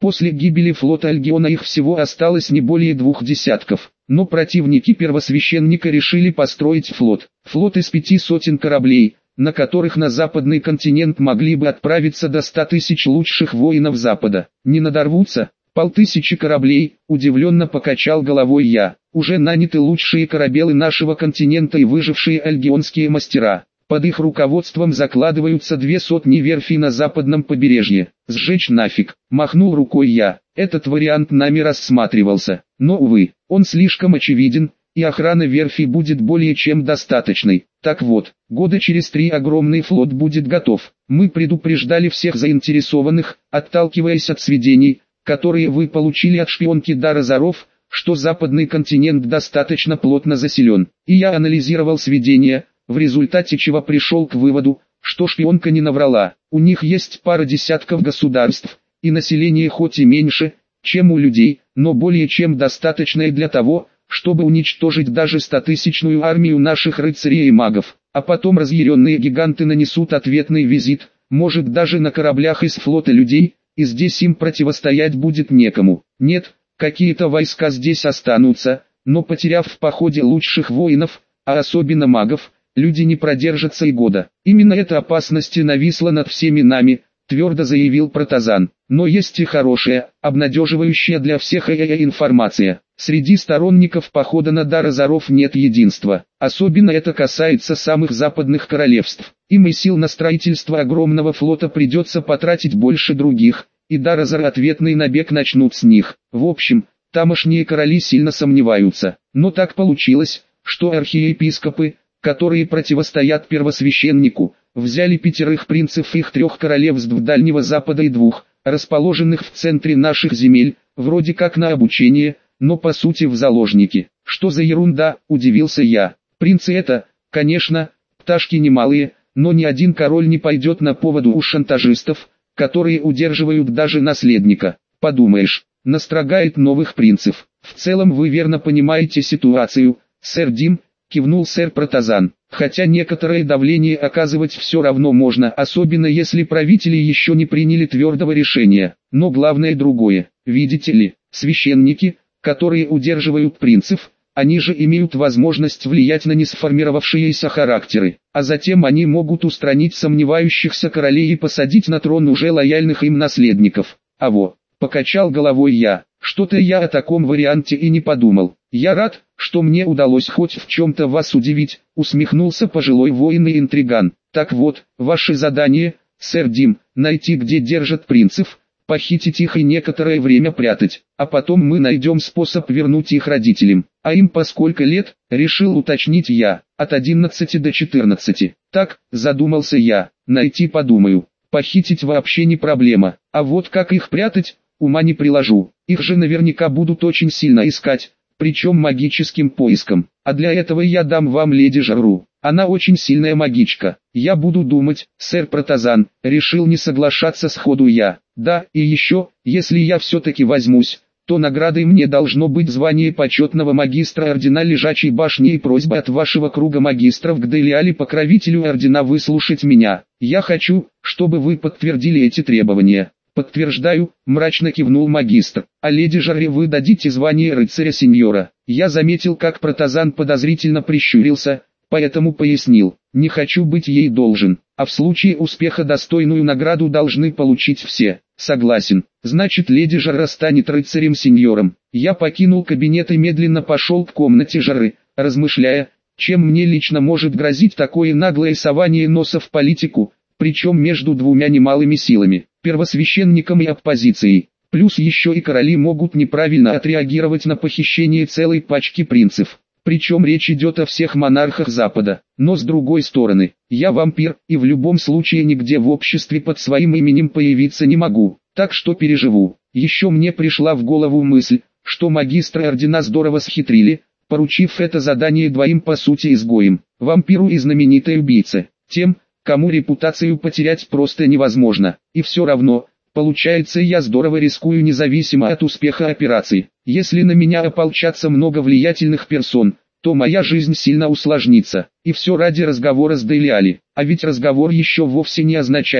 После гибели флота Альгиона их всего осталось не более двух десятков. Но противники первосвященника решили построить флот. Флот из пяти сотен кораблей, на которых на западный континент могли бы отправиться до ста тысяч лучших воинов Запада. Не надорвутся? Полтысячи кораблей, удивленно покачал головой я. Уже наняты лучшие корабелы нашего континента и выжившие альгионские мастера. Под их руководством закладываются две сотни верфей на западном побережье. Сжечь нафиг, махнул рукой я. Этот вариант нами рассматривался. Но увы, он слишком очевиден, и охрана верфи будет более чем достаточной. Так вот, года через три огромный флот будет готов. Мы предупреждали всех заинтересованных, отталкиваясь от сведений, которые вы получили от шпионки Дара Заров, что западный континент достаточно плотно заселен. И я анализировал сведения, в результате чего пришел к выводу, что шпионка не наврала. У них есть пара десятков государств, и население хоть и меньше, чем у людей, но более чем достаточное для того, чтобы уничтожить даже стотысячную армию наших рыцарей и магов. А потом разъяренные гиганты нанесут ответный визит, может даже на кораблях из флота людей, и здесь им противостоять будет некому. Нет, какие-то войска здесь останутся, но потеряв в походе лучших воинов, а особенно магов, люди не продержатся и года. Именно эта опасность и нависла над всеми нами, твердо заявил Протазан. Но есть и хорошая, обнадеживающая для всех информация. Среди сторонников похода на Дар Азаров нет единства. Особенно это касается самых западных королевств. Им и сил на строительство огромного флота придется потратить больше других, и Дар Азар ответный набег начнут с них. В общем, тамошние короли сильно сомневаются. Но так получилось, что архиепископы, которые противостоят первосвященнику, взяли пятерых принцев их трех королевств Дальнего Запада и двух, расположенных в центре наших земель, вроде как на обучение, но по сути в заложники. Что за ерунда, удивился я. Принцы это, конечно, пташки немалые, но ни один король не пойдет на поводу у шантажистов, которые удерживают даже наследника. Подумаешь, настрогает новых принцев. В целом вы верно понимаете ситуацию, сэр Дим, кивнул сэр Протазан. Хотя некоторое давление оказывать все равно можно, особенно если правители еще не приняли твердого решения. Но главное другое. Видите ли, священники, которые удерживают принцев, они же имеют возможность влиять на несформировавшиеся характеры, а затем они могут устранить сомневающихся королей и посадить на трон уже лояльных им наследников. А во, покачал головой я, что-то я о таком варианте и не подумал. Я рад, что мне удалось хоть в чем-то вас удивить, усмехнулся пожилой воин и интриган. Так вот, ваше задание, сэр Дим, найти где держат принцев, похитить их и некоторое время прятать, а потом мы найдем способ вернуть их родителям. А им по сколько лет, решил уточнить я, от одиннадцати до четырнадцати. Так, задумался я, найти подумаю, похитить вообще не проблема, а вот как их прятать, ума не приложу. Их же наверняка будут очень сильно искать, причем магическим поиском. А для этого я дам вам леди Жару. Она очень сильная магичка. Я буду думать, сэр Протазан, решил не соглашаться сходу я. Да, и еще, если я все-таки возьмусь, то наградой мне должно быть звание почетного магистра ордена Лежачей башни и просьба от вашего круга магистров к Делиале покровителю ордена выслушать меня. Я хочу, чтобы вы подтвердили эти требования. Подтверждаю, мрачно кивнул магистр. А леди Жаре вы дадите звание рыцаря-сеньора. Я заметил, как Протазан подозрительно прищурился, поэтому пояснил, не хочу быть ей должен, а в случае успеха достойную награду должны получить все. Согласен, значит леди Жара станет рыцарем-сеньором. Я покинул кабинет и медленно пошел к комнате Жары, размышляя, чем мне лично может грозить такое наглое сование носа в политику, причем между двумя немалыми силами, первосвященником и оппозицией. Плюс еще и короли могут неправильно отреагировать на похищение целой пачки принцев. Причем речь идет о всех монархах Запада. Но с другой стороны, я вампир, и в любом случае нигде в обществе под своим именем появиться не могу, так что переживу. Еще мне пришла в голову мысль, что магистры ордена здорово схитрили, поручив это задание двоим по сути изгоям, вампиру и знаменитой убийце, тем, кому репутацию потерять просто невозможно. И все равно, получается, я здорово рискую независимо от успеха операции. Если на меня ополчатся много влиятельных персон, то моя жизнь сильно усложнится. И все ради разговора с Делиали. А ведь разговор еще вовсе не означает,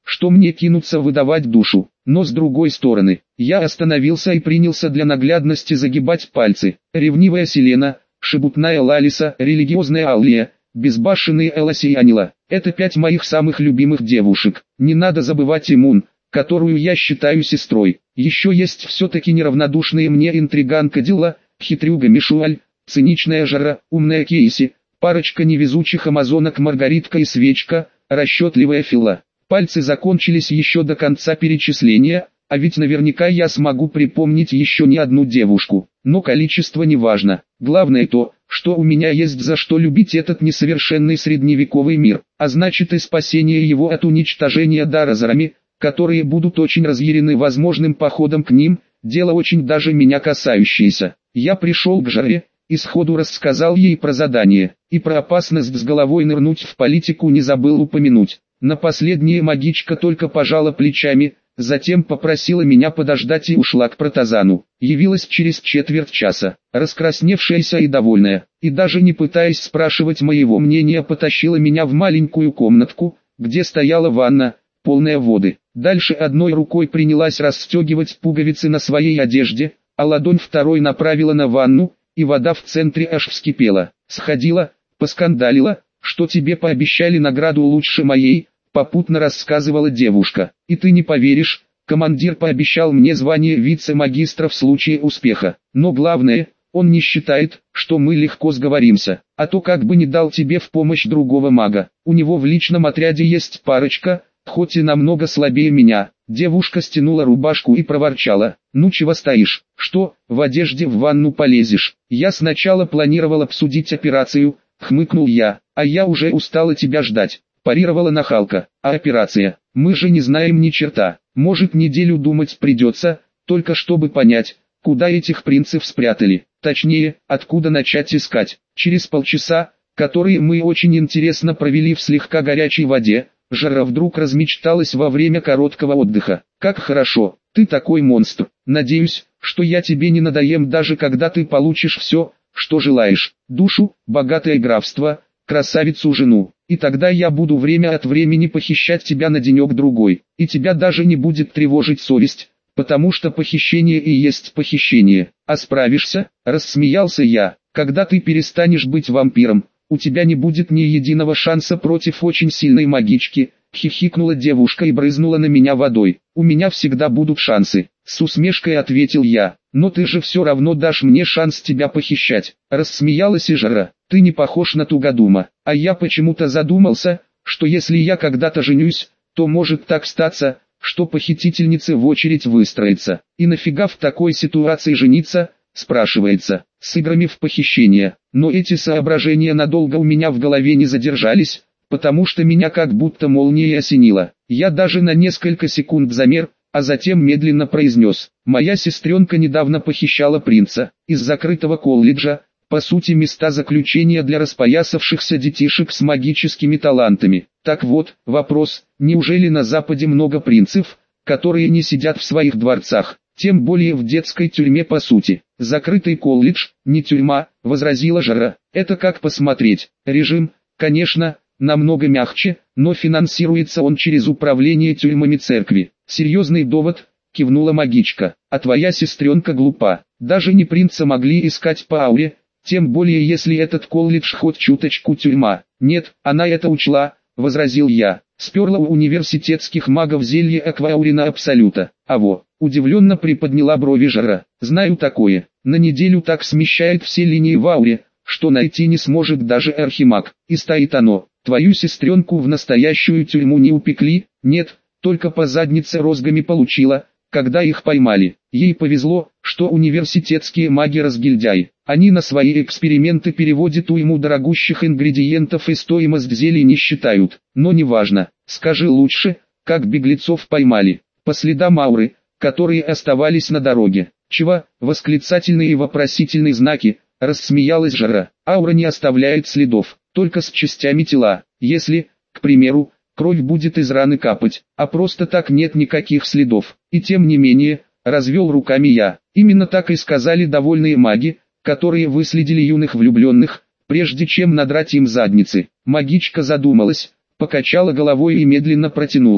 что мне кинуться выдавать душу. Но с другой стороны, я остановился и принялся для наглядности загибать пальцы. Ревнивая Селена, шебутная Лалиса, религиозная Аллия, безбашенные Элоси и Анила. Это пять моих самых любимых девушек. Не надо забывать Имун, которую я считаю сестрой. Еще есть все-таки неравнодушные мне интриганка Дилла, хитрюга Мишуаль, циничная Жара, умная Кейси, парочка невезучих амазонок Маргаритка и Свечка, расчетливая Фила. Пальцы закончились еще до конца перечисления, а ведь наверняка я смогу припомнить еще не одну девушку. Но количество не важно. Главное то, что у меня есть за что любить этот несовершенный средневековый мир, а значит и спасение его от уничтожения Даразарами, которые будут очень разъярены возможным походом к ним, дело очень даже меня касающееся. Я пришел к Жаре, и сходу рассказал ей про задание, и про опасность с головой нырнуть в политику не забыл упомянуть. На последнее магичка только пожала плечами, затем попросила меня подождать и ушла к Протазану. Явилась через четверть часа, раскрасневшаяся и довольная, и даже не пытаясь спрашивать моего мнения, потащила меня в маленькую комнатку, где стояла ванна, полная воды. Дальше одной рукой принялась расстегивать пуговицы на своей одежде, а ладонь второй направила на ванну, и вода в центре аж вскипела. Сходила, поскандалила, что тебе пообещали награду лучше моей, попутно рассказывала девушка. И ты не поверишь, командир пообещал мне звание вице-магистра в случае успеха. Но главное, он не считает, что мы легко сговоримся. А то как бы не дал тебе в помощь другого мага. У него в личном отряде есть парочка, хоть и намного слабее меня. Девушка стянула рубашку и проворчала: «Ну чего стоишь, что, в одежде в ванну полезешь?» «Я сначала планировал обсудить операцию», — хмыкнул я, «а я уже устала тебя ждать», — парировала нахалка. «А операция? Мы же не знаем ни черта, может неделю думать придется, только чтобы понять, куда этих принцев спрятали, точнее, откуда начать искать». Через полчаса, которые мы очень интересно провели в слегка горячей воде, Жара вдруг размечталась во время короткого отдыха. «Как хорошо, ты такой монстр. Надеюсь, что я тебе не надоем даже когда ты получишь все, что желаешь. Душу, богатое графство, красавицу жену. И тогда я буду время от времени похищать тебя на денек-другой. И тебя даже не будет тревожить совесть, потому что похищение и есть похищение. А справишься?» — рассмеялся я. «Когда ты перестанешь быть вампиром, у тебя не будет ни единого шанса против очень сильной магички», — хихикнула девушка и брызнула на меня водой. «У меня всегда будут шансы», — с усмешкой ответил я. «Но ты же все равно дашь мне шанс тебя похищать», — рассмеялась и Жара. «Ты не похож на тугодума, а я почему-то задумался, что если я когда-то женюсь, то может так статься, что похитительница в очередь выстроится. И нафига в такой ситуации жениться?» спрашивается, с играми в похищение. Но эти соображения надолго у меня в голове не задержались, потому что меня как будто молнией осенило. Я даже на несколько секунд замер, а затем медленно произнес: «Моя сестренка недавно похищала принца из закрытого колледжа, по сути места заключения для распоясавшихся детишек с магическими талантами. Так вот, вопрос, неужели на Западе много принцев, которые не сидят в своих дворцах? Тем более в детской тюрьме по сути. Закрытый колледж, не тюрьма», — возразила Жара. «Это как посмотреть. Режим, конечно, намного мягче, но финансируется он через управление тюрьмами церкви». «Серьезный довод», — кивнула магичка. «А твоя сестренка глупа. Даже не принца могли искать по ауре, тем более если этот колледж хоть чуточку тюрьма». «Нет, она это учла», — возразил я. «Сперла у университетских магов зелье Акваурина Абсолюта». «А во!» — удивленно приподняла брови Жара. «Знаю такое. На неделю так смещает все линии в ауре, что найти не сможет даже архимаг. И стоит оно. Твою сестренку в настоящую тюрьму не упекли?» «Нет, только по заднице розгами получила, когда их поймали. Ей повезло, что университетские маги-разгильдяи. Они на свои эксперименты переводят уйму дорогущих ингредиентов и стоимость зелий не считают. Но неважно. Скажи лучше, как беглецов поймали?» «По следам ауры, которые оставались на дороге». «Чего?» — восклицательные и вопросительные знаки, рассмеялась Жара. «Аура не оставляет следов, только с частями тела. Если, к примеру, кровь будет из раны капать, а просто так нет никаких следов. И тем не менее, развел руками я. Именно так и сказали довольные маги, которые выследили юных влюбленных, прежде чем надрать им задницы». Магичка задумалась, покачала головой и медленно протянула: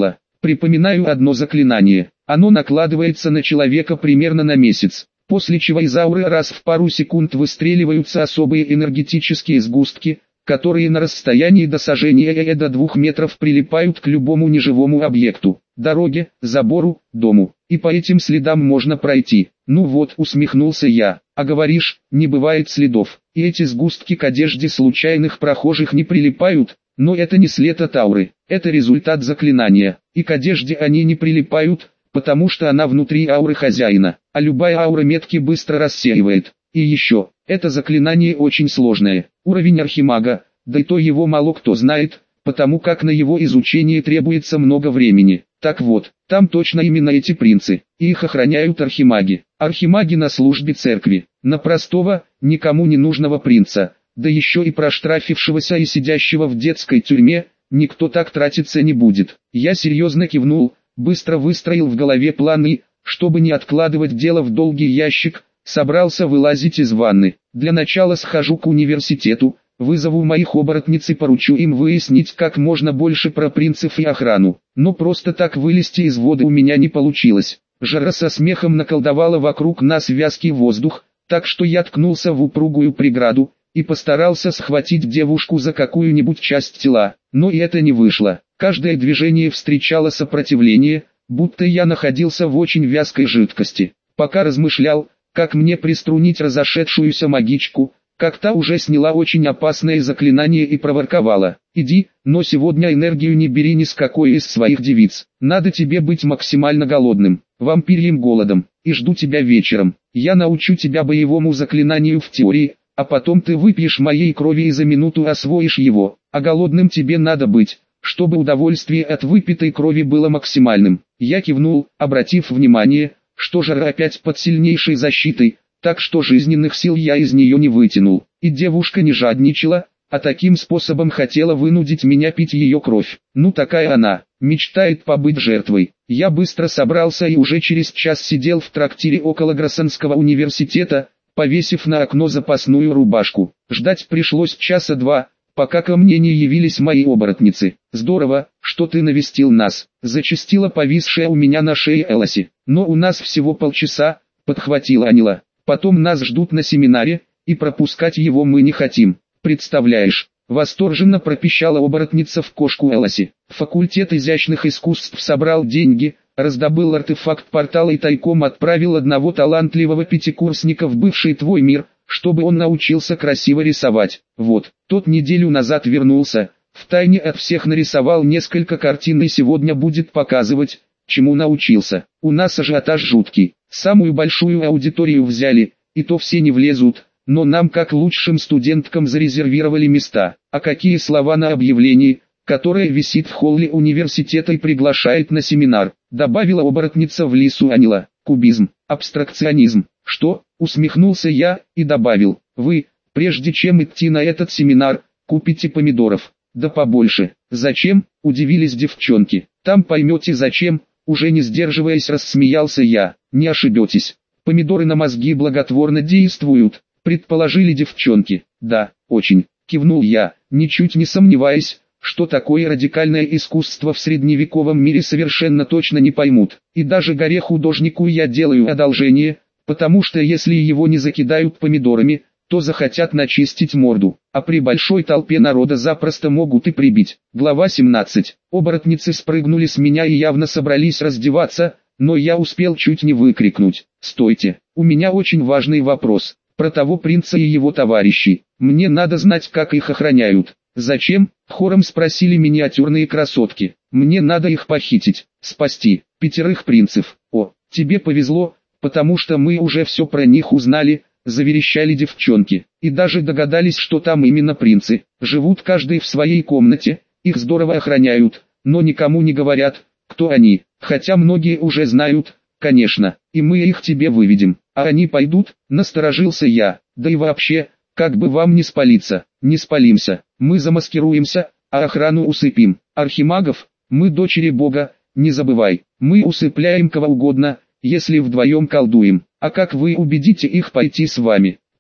Припоминаю одно заклинание. Оно накладывается на человека примерно на месяц, после чего из ауры раз в пару секунд выстреливаются особые энергетические сгустки, которые на расстоянии до сожжения до двух метров прилипают к любому неживому объекту, дороге, забору, дому, и по этим следам можно пройти. Ну вот, усмехнулся я, а говоришь, не бывает следов, и эти сгустки к одежде случайных прохожих не прилипают, но это не след от ауры, это результат заклинания, и к одежде они не прилипают, потому что она внутри ауры хозяина, а любая аура метки быстро рассеивает. И еще, это заклинание очень сложное, уровень архимага, да и то его мало кто знает, потому как на его изучение требуется много времени. Так вот, там точно именно эти принцы, и их охраняют архимаги. Архимаги на службе церкви, на простого, никому не нужного принца, да еще и проштрафившегося и сидящего в детской тюрьме, никто так тратиться не будет. Я серьезно кивнул, быстро выстроил в голове планы, чтобы не откладывать дело в долгий ящик, собрался вылазить из ванны. Для начала схожу к университету, вызову моих оборотниц и поручу им выяснить как можно больше про принцев и охрану. Но просто так вылезти из воды у меня не получилось. Жара со смехом наколдовала вокруг нас вязкий воздух, так что я ткнулся в упругую преграду и постарался схватить девушку за какую-нибудь часть тела. Но и это не вышло. Каждое движение встречало сопротивление, будто я находился в очень вязкой жидкости. Пока размышлял, как мне приструнить разошедшуюся магичку, как та уже сняла очень опасное заклинание и проворковала: «Иди, но сегодня энергию не бери ни с какой из своих девиц. Надо тебе быть максимально голодным, вампирьим голодом, и жду тебя вечером. Я научу тебя боевому заклинанию в теории, а потом ты выпьешь моей крови и за минуту освоишь его, а голодным тебе надо быть, чтобы удовольствие от выпитой крови было максимальным». Я кивнул, обратив внимание, что Жара опять под сильнейшей защитой, так что жизненных сил я из нее не вытянул. И девушка не жадничала, а таким способом хотела вынудить меня пить ее кровь. Ну такая она, мечтает побыть жертвой. Я быстро собрался и уже через час сидел в трактире около Гроссенского университета, повесив на окно запасную рубашку. Ждать пришлось часа два, пока ко мне не явились мои оборотницы. «Здорово, что ты навестил нас», — зачастила повисшая у меня на шее Элоси. «Но у нас всего полчаса», — подхватила Анила. «Потом нас ждут на семинаре, и пропускать его мы не хотим. Представляешь?» — восторженно пропищала оборотница в кошку Элоси. Факультет изящных искусств собрал деньги, раздобыл артефакт портала и тайком отправил одного талантливого пятикурсника в бывший твой мир, чтобы он научился красиво рисовать. Вот, тот неделю назад вернулся, втайне от всех нарисовал несколько картин и сегодня будет показывать, чему научился. У нас ажиотаж жуткий, самую большую аудиторию взяли, и то все не влезут, но нам как лучшим студенткам зарезервировали места. А какие слова на объявлении, которое висит в холле университета и приглашает на семинар, добавила оборотница в лису Анила. Кубизм, абстракционизм. Что? Усмехнулся я и добавил: вы, прежде чем идти на этот семинар, купите помидоров. Да побольше. Зачем? Удивились девчонки. Там поймете зачем. Уже не сдерживаясь рассмеялся я. Не ошибетесь. Помидоры на мозги благотворно действуют, предположили девчонки. Да, очень, кивнул я, ничуть не сомневаясь, что такое радикальное искусство в средневековом мире совершенно точно не поймут. И даже горе-художнику я делаю одолжение, потому что если его не закидают помидорами, то захотят начистить морду, а при большой толпе народа запросто могут и прибить. Глава семнадцать. Оборотницы спрыгнули с меня и явно собрались раздеваться, но я успел чуть не выкрикнуть: «Стойте, у меня очень важный вопрос, про того принца и его товарищей, мне надо знать, как их охраняют». «Зачем?» — хором спросили миниатюрные красотки. «Мне надо их похитить, спасти, пятерых принцев». «О, тебе повезло, потому что мы уже все про них узнали», — заверещали девчонки, и даже догадались, что там именно принцы. Живут каждый в своей комнате, их здорово охраняют, но никому не говорят, кто они, хотя многие уже знают, конечно, и мы их тебе выведем. А они пойдут? Насторожился я. Да и вообще, как бы вам не спалиться. Не спалимся, мы замаскируемся, а охрану усыпим. Архимагов, мы дочери Бога, не забывай, мы усыпляем кого угодно, если вдвоем колдуем. А как вы убедите их пойти с вами?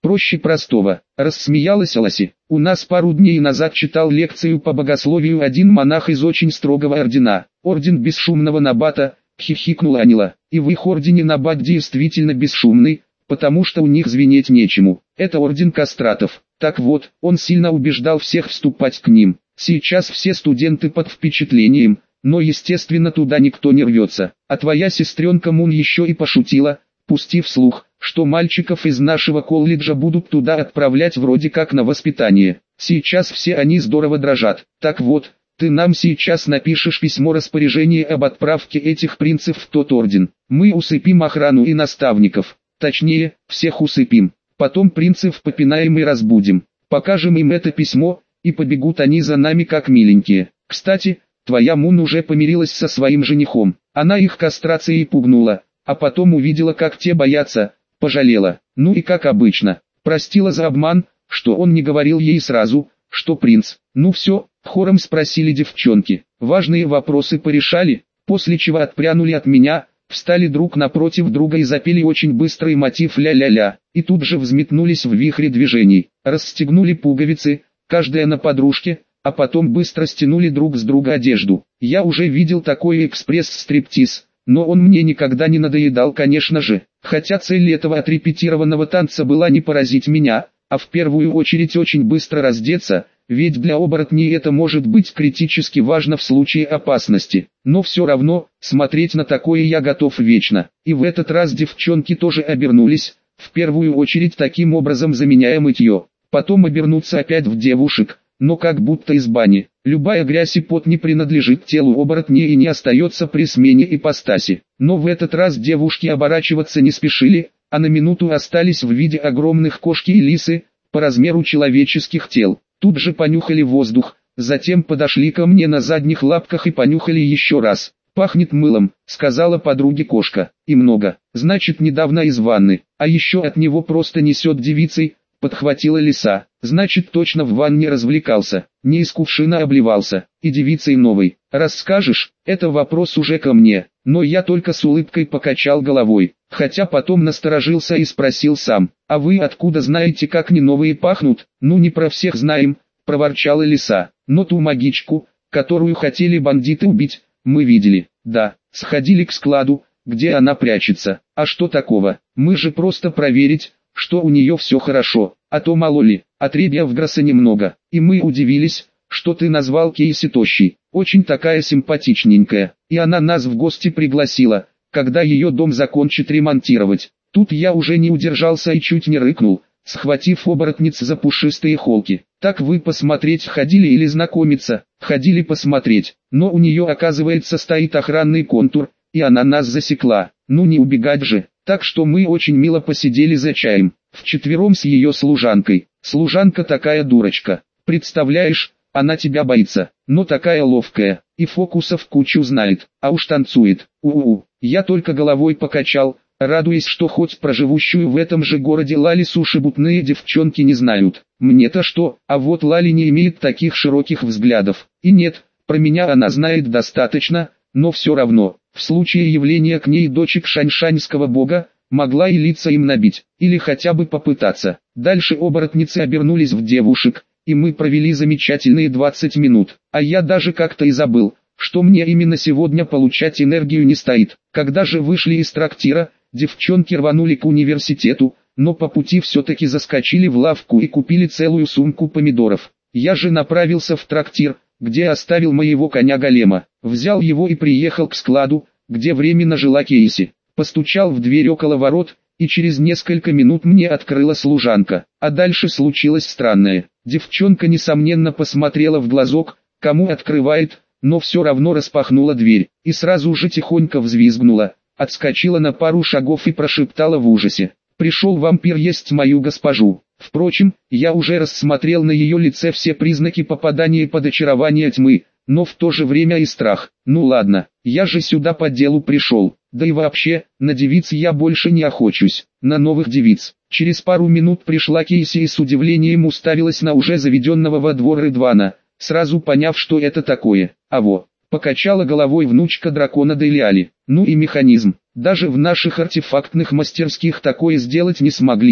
Проще простого. Рассмеялась Ласи. У нас пару дней назад читал лекцию по богословию один монах из очень строгого ордена. Орден бесшумного Набата, хихикнула Анила. И в их ордене Набат действительно бесшумный, потому что у них звенеть нечему. Это орден кастратов. Так вот, он сильно убеждал всех вступать к ним. Сейчас все студенты под впечатлением, но естественно туда никто не рвется. А твоя сестренка Мун еще и пошутила, пустив слух, что мальчиков из нашего колледжа будут туда отправлять вроде как на воспитание. Сейчас все они здорово дрожат. Так вот, ты нам сейчас напишешь письмо распоряжение об отправке этих принцев в тот орден. Мы усыпим охрану и наставников. Точнее, всех усыпим. Потом принцев попинаем и разбудим. Покажем им это письмо, и побегут они за нами как миленькие. Кстати, твоя Мун уже помирилась со своим женихом. Она их кастрацией пугнула, а потом увидела, как те боятся, пожалела. Ну и как обычно, простила за обман, что он не говорил ей сразу, что принц. Ну все, хором спросили девчонки. Важные вопросы порешали, после чего отпрянули от меня, встали друг напротив друга и запели очень быстрый мотив ля-ля-ля, и тут же взметнулись в вихре движений, расстегнули пуговицы, каждая на подружке, а потом быстро стянули друг с друга одежду. Я уже видел такой экспресс-стриптиз, но он мне никогда не надоедал, конечно же, хотя цель этого отрепетированного танца была не поразить меня, а в первую очередь очень быстро раздеться, ведь для оборотней это может быть критически важно в случае опасности. Но все равно, смотреть на такое я готов вечно. И в этот раз девчонки тоже обернулись, в первую очередь таким образом заменяя мытье. Потом обернуться опять в девушек, но как будто из бани. Любая грязь и пот не принадлежит телу оборотня и не остается при смене ипостаси. Но в этот раз девушки оборачиваться не спешили, а на минуту остались в виде огромных кошки и лисы, по размеру человеческих тел. Тут же понюхали воздух, затем подошли ко мне на задних лапках и понюхали еще раз. «Пахнет мылом», — сказала подруге кошка. «И много. Значит, недавно из ванны. А еще от него просто несет девицей», — подхватила лиса. «Значит, точно в ванне развлекался. Не из кувшина обливался. И девицей новой. Расскажешь?» Это вопрос уже ко мне. Но я только с улыбкой покачал головой. Хотя потом насторожился и спросил сам. «А вы откуда знаете, как не новые пахнут?» «Ну не про всех знаем», — проворчала лиса. «Но ту магичку, которую хотели бандиты убить, мы видели. Да, сходили к складу, где она прячется. А что такого? Мы же просто проверить, что у нее все хорошо. А то мало ли, отребья в Гроссе немного. И мы удивились, что ты назвал Кейси тощей. Очень такая симпатичненькая. И она нас в гости пригласила, когда ее дом закончит ремонтировать». Тут я уже не удержался и чуть не рыкнул, схватив оборотниц за пушистые холки. «Так вы посмотреть ходили или знакомиться?» «Ходили посмотреть, но у нее оказывается стоит охранный контур, и она нас засекла. Ну не убегать же, так что мы очень мило посидели за чаем, вчетвером с ее служанкой. Служанка такая дурочка, представляешь, она тебя боится, но такая ловкая, и фокусов кучу знает, а уж танцует. У-у-у». Я только головой покачал, радуясь, что хоть про живущую в этом же городе Лалису шебутные девчонки не знают. Мне-то что, а вот Лали не имеет таких широких взглядов. И нет, про меня она знает достаточно, но все равно, в случае явления к ней дочек шаньшаньского бога, могла и лица им набить, или хотя бы попытаться. Дальше оборотницы обернулись в девушек, и мы провели замечательные двадцать минут. А я даже как-то и забыл, что мне именно сегодня получать энергию не стоит. Когда же вышли из трактира, девчонки рванули к университету, но по пути все-таки заскочили в лавку и купили целую сумку помидоров. Я же направился в трактир, где оставил моего коня Голема, взял его и приехал к складу, где временно жила Кейси. Постучал в дверь около ворот, и через несколько минут мне открыла служанка. А дальше случилось странное. Девчонка несомненно посмотрела в глазок, кому открывает, но все равно распахнула дверь, и сразу же тихонько взвизгнула, отскочила на пару шагов и прошептала в ужасе: «Пришел вампир есть мою госпожу». Впрочем, я уже рассмотрел на ее лице все признаки попадания под очарование тьмы, но в то же время и страх. Ну ладно, я же сюда по делу пришел, да и вообще, на девиц я больше не охочусь, на новых девиц. Через пару минут пришла Кейси и с удивлением уставилась на уже заведенного во двор Рыдвана, сразу поняв, что это такое. А во, покачала головой внучка дракона Делиали. Ну и механизм, даже в наших артефактных мастерских такое сделать не смогли бы.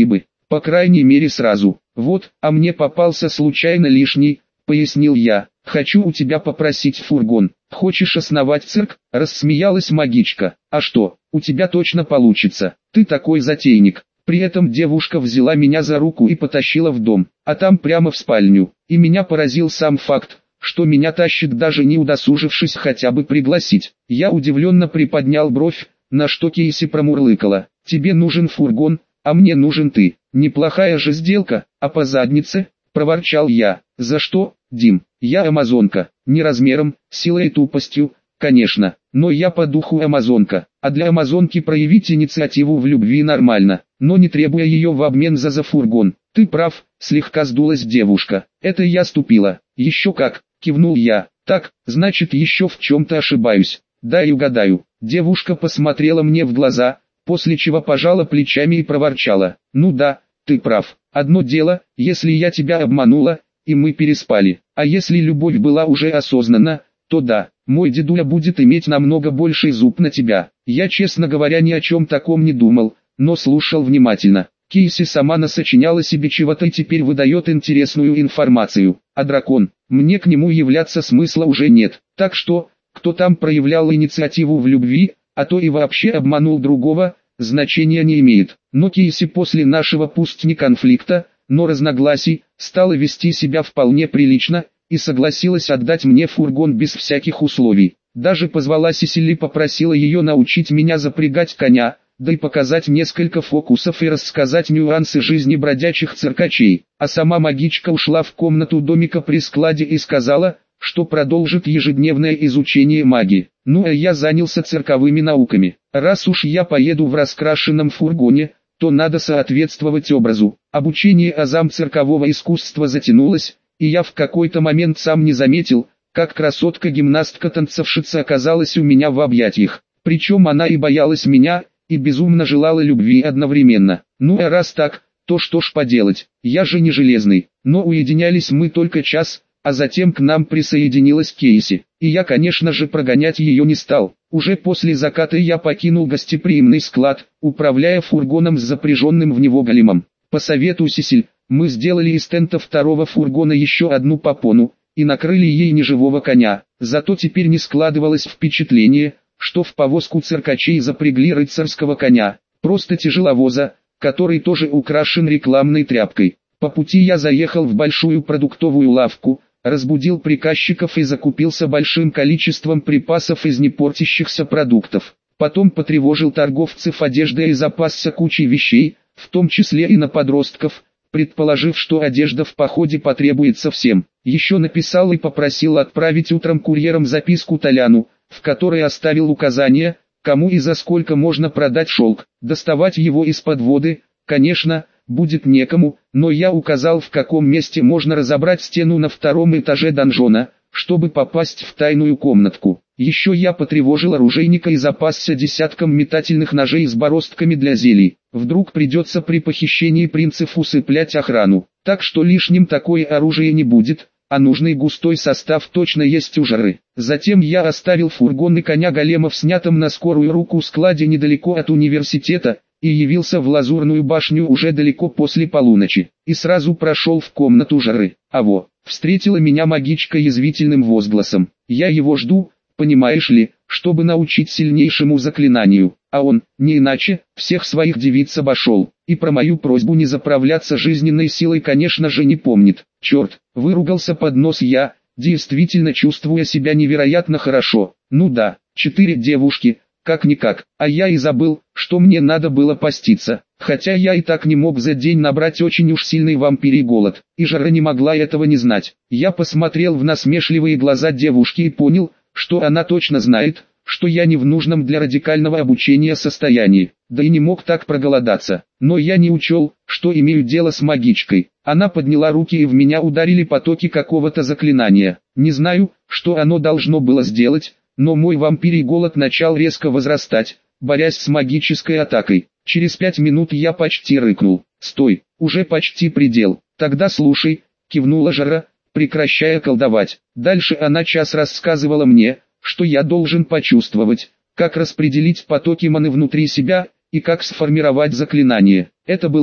по крайней мере сразу. Вот, а мне попался случайно лишний, пояснил я. Хочу у тебя попросить фургон. Хочешь основать цирк? Рассмеялась магичка. А что, у тебя точно получится. Ты такой затейник. При этом девушка взяла меня за руку и потащила в дом, а там прямо в спальню. И меня поразил сам факт, что меня тащит, даже не удосужившись хотя бы пригласить. Я удивленно приподнял бровь, на что Кейси промурлыкала. Тебе нужен фургон, а мне нужен ты. Неплохая же сделка, а по заднице? Проворчал я. За что, Дим? Я амазонка. Не размером, силой и тупостью, конечно, но я по духу амазонка. А для амазонки проявить инициативу в любви нормально, но не требуя ее в обмен за за фургон. Ты прав, слегка сдулась девушка. Это я ступила. Еще как, кивнул я. Так, значит, еще в чем-то ошибаюсь. Дай угадаю. Девушка посмотрела мне в глаза, после чего пожала плечами и проворчала. Ну да, ты прав. Одно дело, если я тебя обманула, и мы переспали. А если любовь была уже осознанна, то да, мой дедуля будет иметь намного больший зуб на тебя. Я, честно говоря, ни о чем таком не думал, но слушал внимательно. Кейси сама насочиняла себе чего-то и теперь выдает интересную информацию. А дракон, мне к нему являться смысла уже нет. Так что, кто там проявлял инициативу в любви, а то и вообще обманул другого, значения не имеет. Но Кейси после нашего пусть не конфликта, но разногласий, стала вести себя вполне прилично, и согласилась отдать мне фургон без всяких условий. Даже позвала Сесили, попросила ее научить меня запрягать коня, да и показать несколько фокусов и рассказать нюансы жизни бродячих циркачей. А сама магичка ушла в комнату домика при складе и сказала, что продолжит ежедневное изучение магии. Ну а я занялся цирковыми науками. Раз уж я поеду в раскрашенном фургоне, то надо соответствовать образу. Обучение азам циркового искусства затянулось, и я в какой-то момент сам не заметил, как красотка-гимнастка-танцовщица оказалась у меня в объятиях. Причем она и боялась меня, и безумно желала любви одновременно. Ну а раз так, то что ж поделать, я же не железный. Но уединялись мы только час, а затем к нам присоединилась Кейси. И я, конечно же, прогонять ее не стал. Уже после заката я покинул гостеприимный склад, управляя фургоном с запряженным в него големом. По совету Сесиль, мы сделали из тента второго фургона еще одну попону, и накрыли ей неживого коня. Зато теперь не складывалось впечатление, что в повозку циркачей запрягли рыцарского коня, просто тяжеловоза, который тоже украшен рекламной тряпкой. По пути я заехал в большую продуктовую лавку, разбудил приказчиков и закупился большим количеством припасов из непортящихся продуктов. Потом потревожил торговцев одеждой и запасся кучей вещей, в том числе и на подростков, предположив, что одежда в походе потребуется всем. Еще написал и попросил отправить утром курьером записку Толяну, в которой оставил указание, кому и за сколько можно продать шелк. Доставать его из-под воды, конечно, будет некому, но я указал, в каком месте можно разобрать стену на втором этаже донжона, чтобы попасть в тайную комнатку. Еще я потревожил оружейника и запасся десятком метательных ножей с бороздками для зелий. Вдруг придется при похищении принцев усыплять охрану. Так что лишним такое оружие не будет, а нужный густой состав точно есть у Жары. Затем я оставил фургон и коня голема в снятом на скорую руку складе недалеко от университета, и явился в Лазурную башню уже далеко после полуночи, и сразу прошел в комнату Жары. А во, встретила меня магичка язвительным возгласом. Я его жду, понимаешь ли, чтобы научить сильнейшему заклинанию, а он, не иначе, всех своих девиц обошел, и про мою просьбу не заправляться жизненной силой, конечно же, не помнит. Черт, выругался под нос я, действительно чувствуя себя невероятно хорошо. Ну да, четыре девушки, как-никак, а я и забыл, что мне надо было поститься, хотя я и так не мог за день набрать очень уж сильный вампирий голод, и Жара не могла этого не знать. Я посмотрел в насмешливые глаза девушки и понял, что она точно знает, что я не в нужном для радикального обучения состоянии, да и не мог так проголодаться. Но я не учел, что имею дело с магичкой. Она подняла руки, и в меня ударили потоки какого-то заклинания. Не знаю, что оно должно было сделать, но мой вампирий голод начал резко возрастать, борясь с магической атакой. Через пять минут я почти рыкнул. «Стой, уже почти предел. Тогда слушай», — кивнула Жара, прекращая колдовать. Дальше она час рассказывала мне, что я должен почувствовать, как распределить потоки маны внутри себя, и как сформировать заклинание. Это была,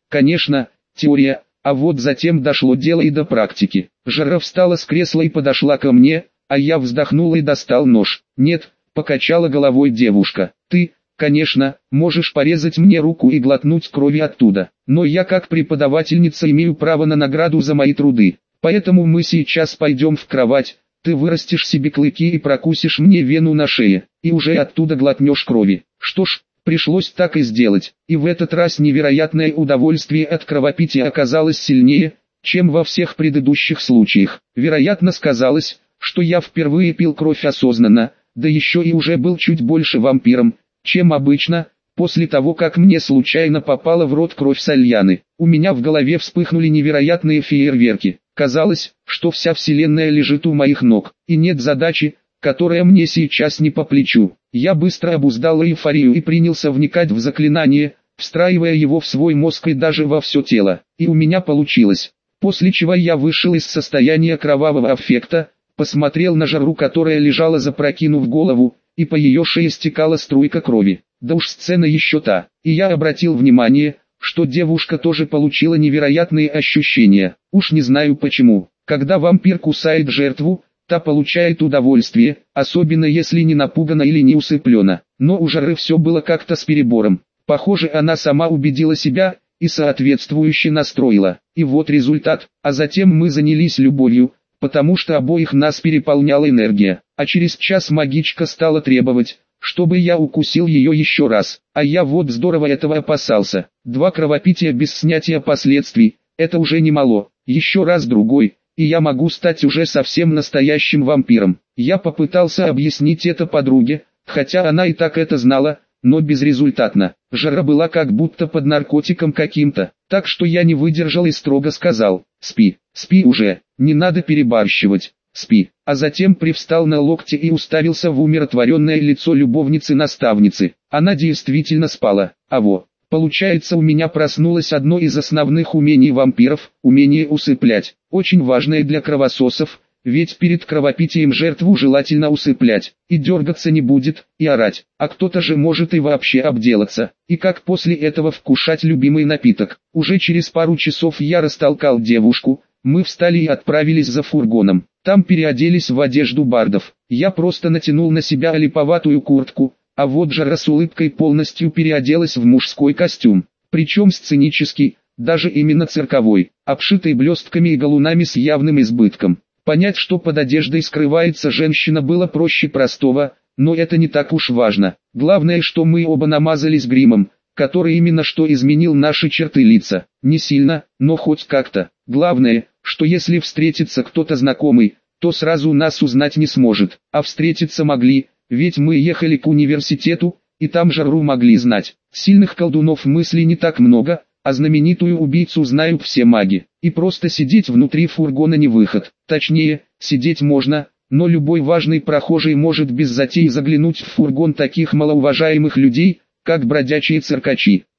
Конечно, теория, а вот затем дошло дело и до практики. Жара встала с кресла и подошла ко мне, а я вздохнул и достал нож. «Нет», — покачала головой девушка, — «ты, конечно, можешь порезать мне руку и глотнуть крови оттуда, но я как преподавательница имею право на награду за мои труды, поэтому мы сейчас пойдем в кровать, ты вырастешь себе клыки и прокусишь мне вену на шее, и уже оттуда глотнешь крови». Что ж, пришлось так и сделать, и в этот раз невероятное удовольствие от кровопития оказалось сильнее, чем во всех предыдущих случаях. Вероятно, сказалось, что я впервые пил кровь осознанно, да еще и уже был чуть больше вампиром, чем обычно, после того как мне случайно попала в рот кровь Сальяны. У меня в голове вспыхнули невероятные фейерверки. Казалось, что вся вселенная лежит у моих ног, и нет задачи, которая мне сейчас не по плечу. Я быстро обуздал эйфорию и принялся вникать в заклинание, встраивая его в свой мозг и даже во все тело. И у меня получилось. После чего я вышел из состояния кровавого аффекта, посмотрел на Жару, которая лежала запрокинув голову, и по ее шее стекала струйка крови. Да уж сцена еще та. И я обратил внимание, что девушка тоже получила невероятные ощущения. Уж не знаю почему. Когда вампир кусает жертву, та получает удовольствие, особенно если не напугана или не усыплена. Но у Жары все было как-то с перебором. Похоже, она сама убедила себя и соответствующе настроила. И вот результат. А затем мы занялись любовью, потому что обоих нас переполняла энергия. А через час магичка стала требовать, чтобы я укусил ее еще раз. А я вот здорово этого опасался. Два кровопития без снятия последствий, это уже немало. Еще раз другой, и я могу стать уже совсем настоящим вампиром. Я попытался объяснить это подруге, хотя она и так это знала, но безрезультатно. Жара была как будто под наркотиком каким-то, так что я не выдержал и строго сказал: «Спи, спи уже, не надо перебарщивать, спи». А затем привстал на локте и уставился в умиротворенное лицо любовницы-наставницы. Она действительно спала, а во. Получается, у меня проснулось одно из основных умений вампиров – умение усыплять. Очень важное для кровососов, ведь перед кровопитием жертву желательно усыплять. И дергаться не будет, и орать. А кто-то же может и вообще обделаться. И как после этого вкушать любимый напиток. Уже через пару часов я растолкал девушку, мы встали и отправились за фургоном. Там переоделись в одежду бардов. Я просто натянул на себя олиповатую куртку. А вот Жара с улыбкой полностью переоделась в мужской костюм, причем сценический, даже именно цирковой, обшитый блестками и галунами с явным избытком. Понять, что под одеждой скрывается женщина, было проще простого, но это не так уж важно. Главное, что мы оба намазались гримом, который именно что изменил наши черты лица. Не сильно, но хоть как-то. Главное, что если встретится кто-то знакомый, то сразу нас узнать не сможет, а встретиться могли. Ведь мы ехали к университету, и там Жару могли знать. Сильных колдунов мыслей не так много, а знаменитую убийцу знают все маги. И просто сидеть внутри фургона не выход. Точнее, сидеть можно, но любой важный прохожий может без затей заглянуть в фургон таких малоуважаемых людей, как бродячие циркачи.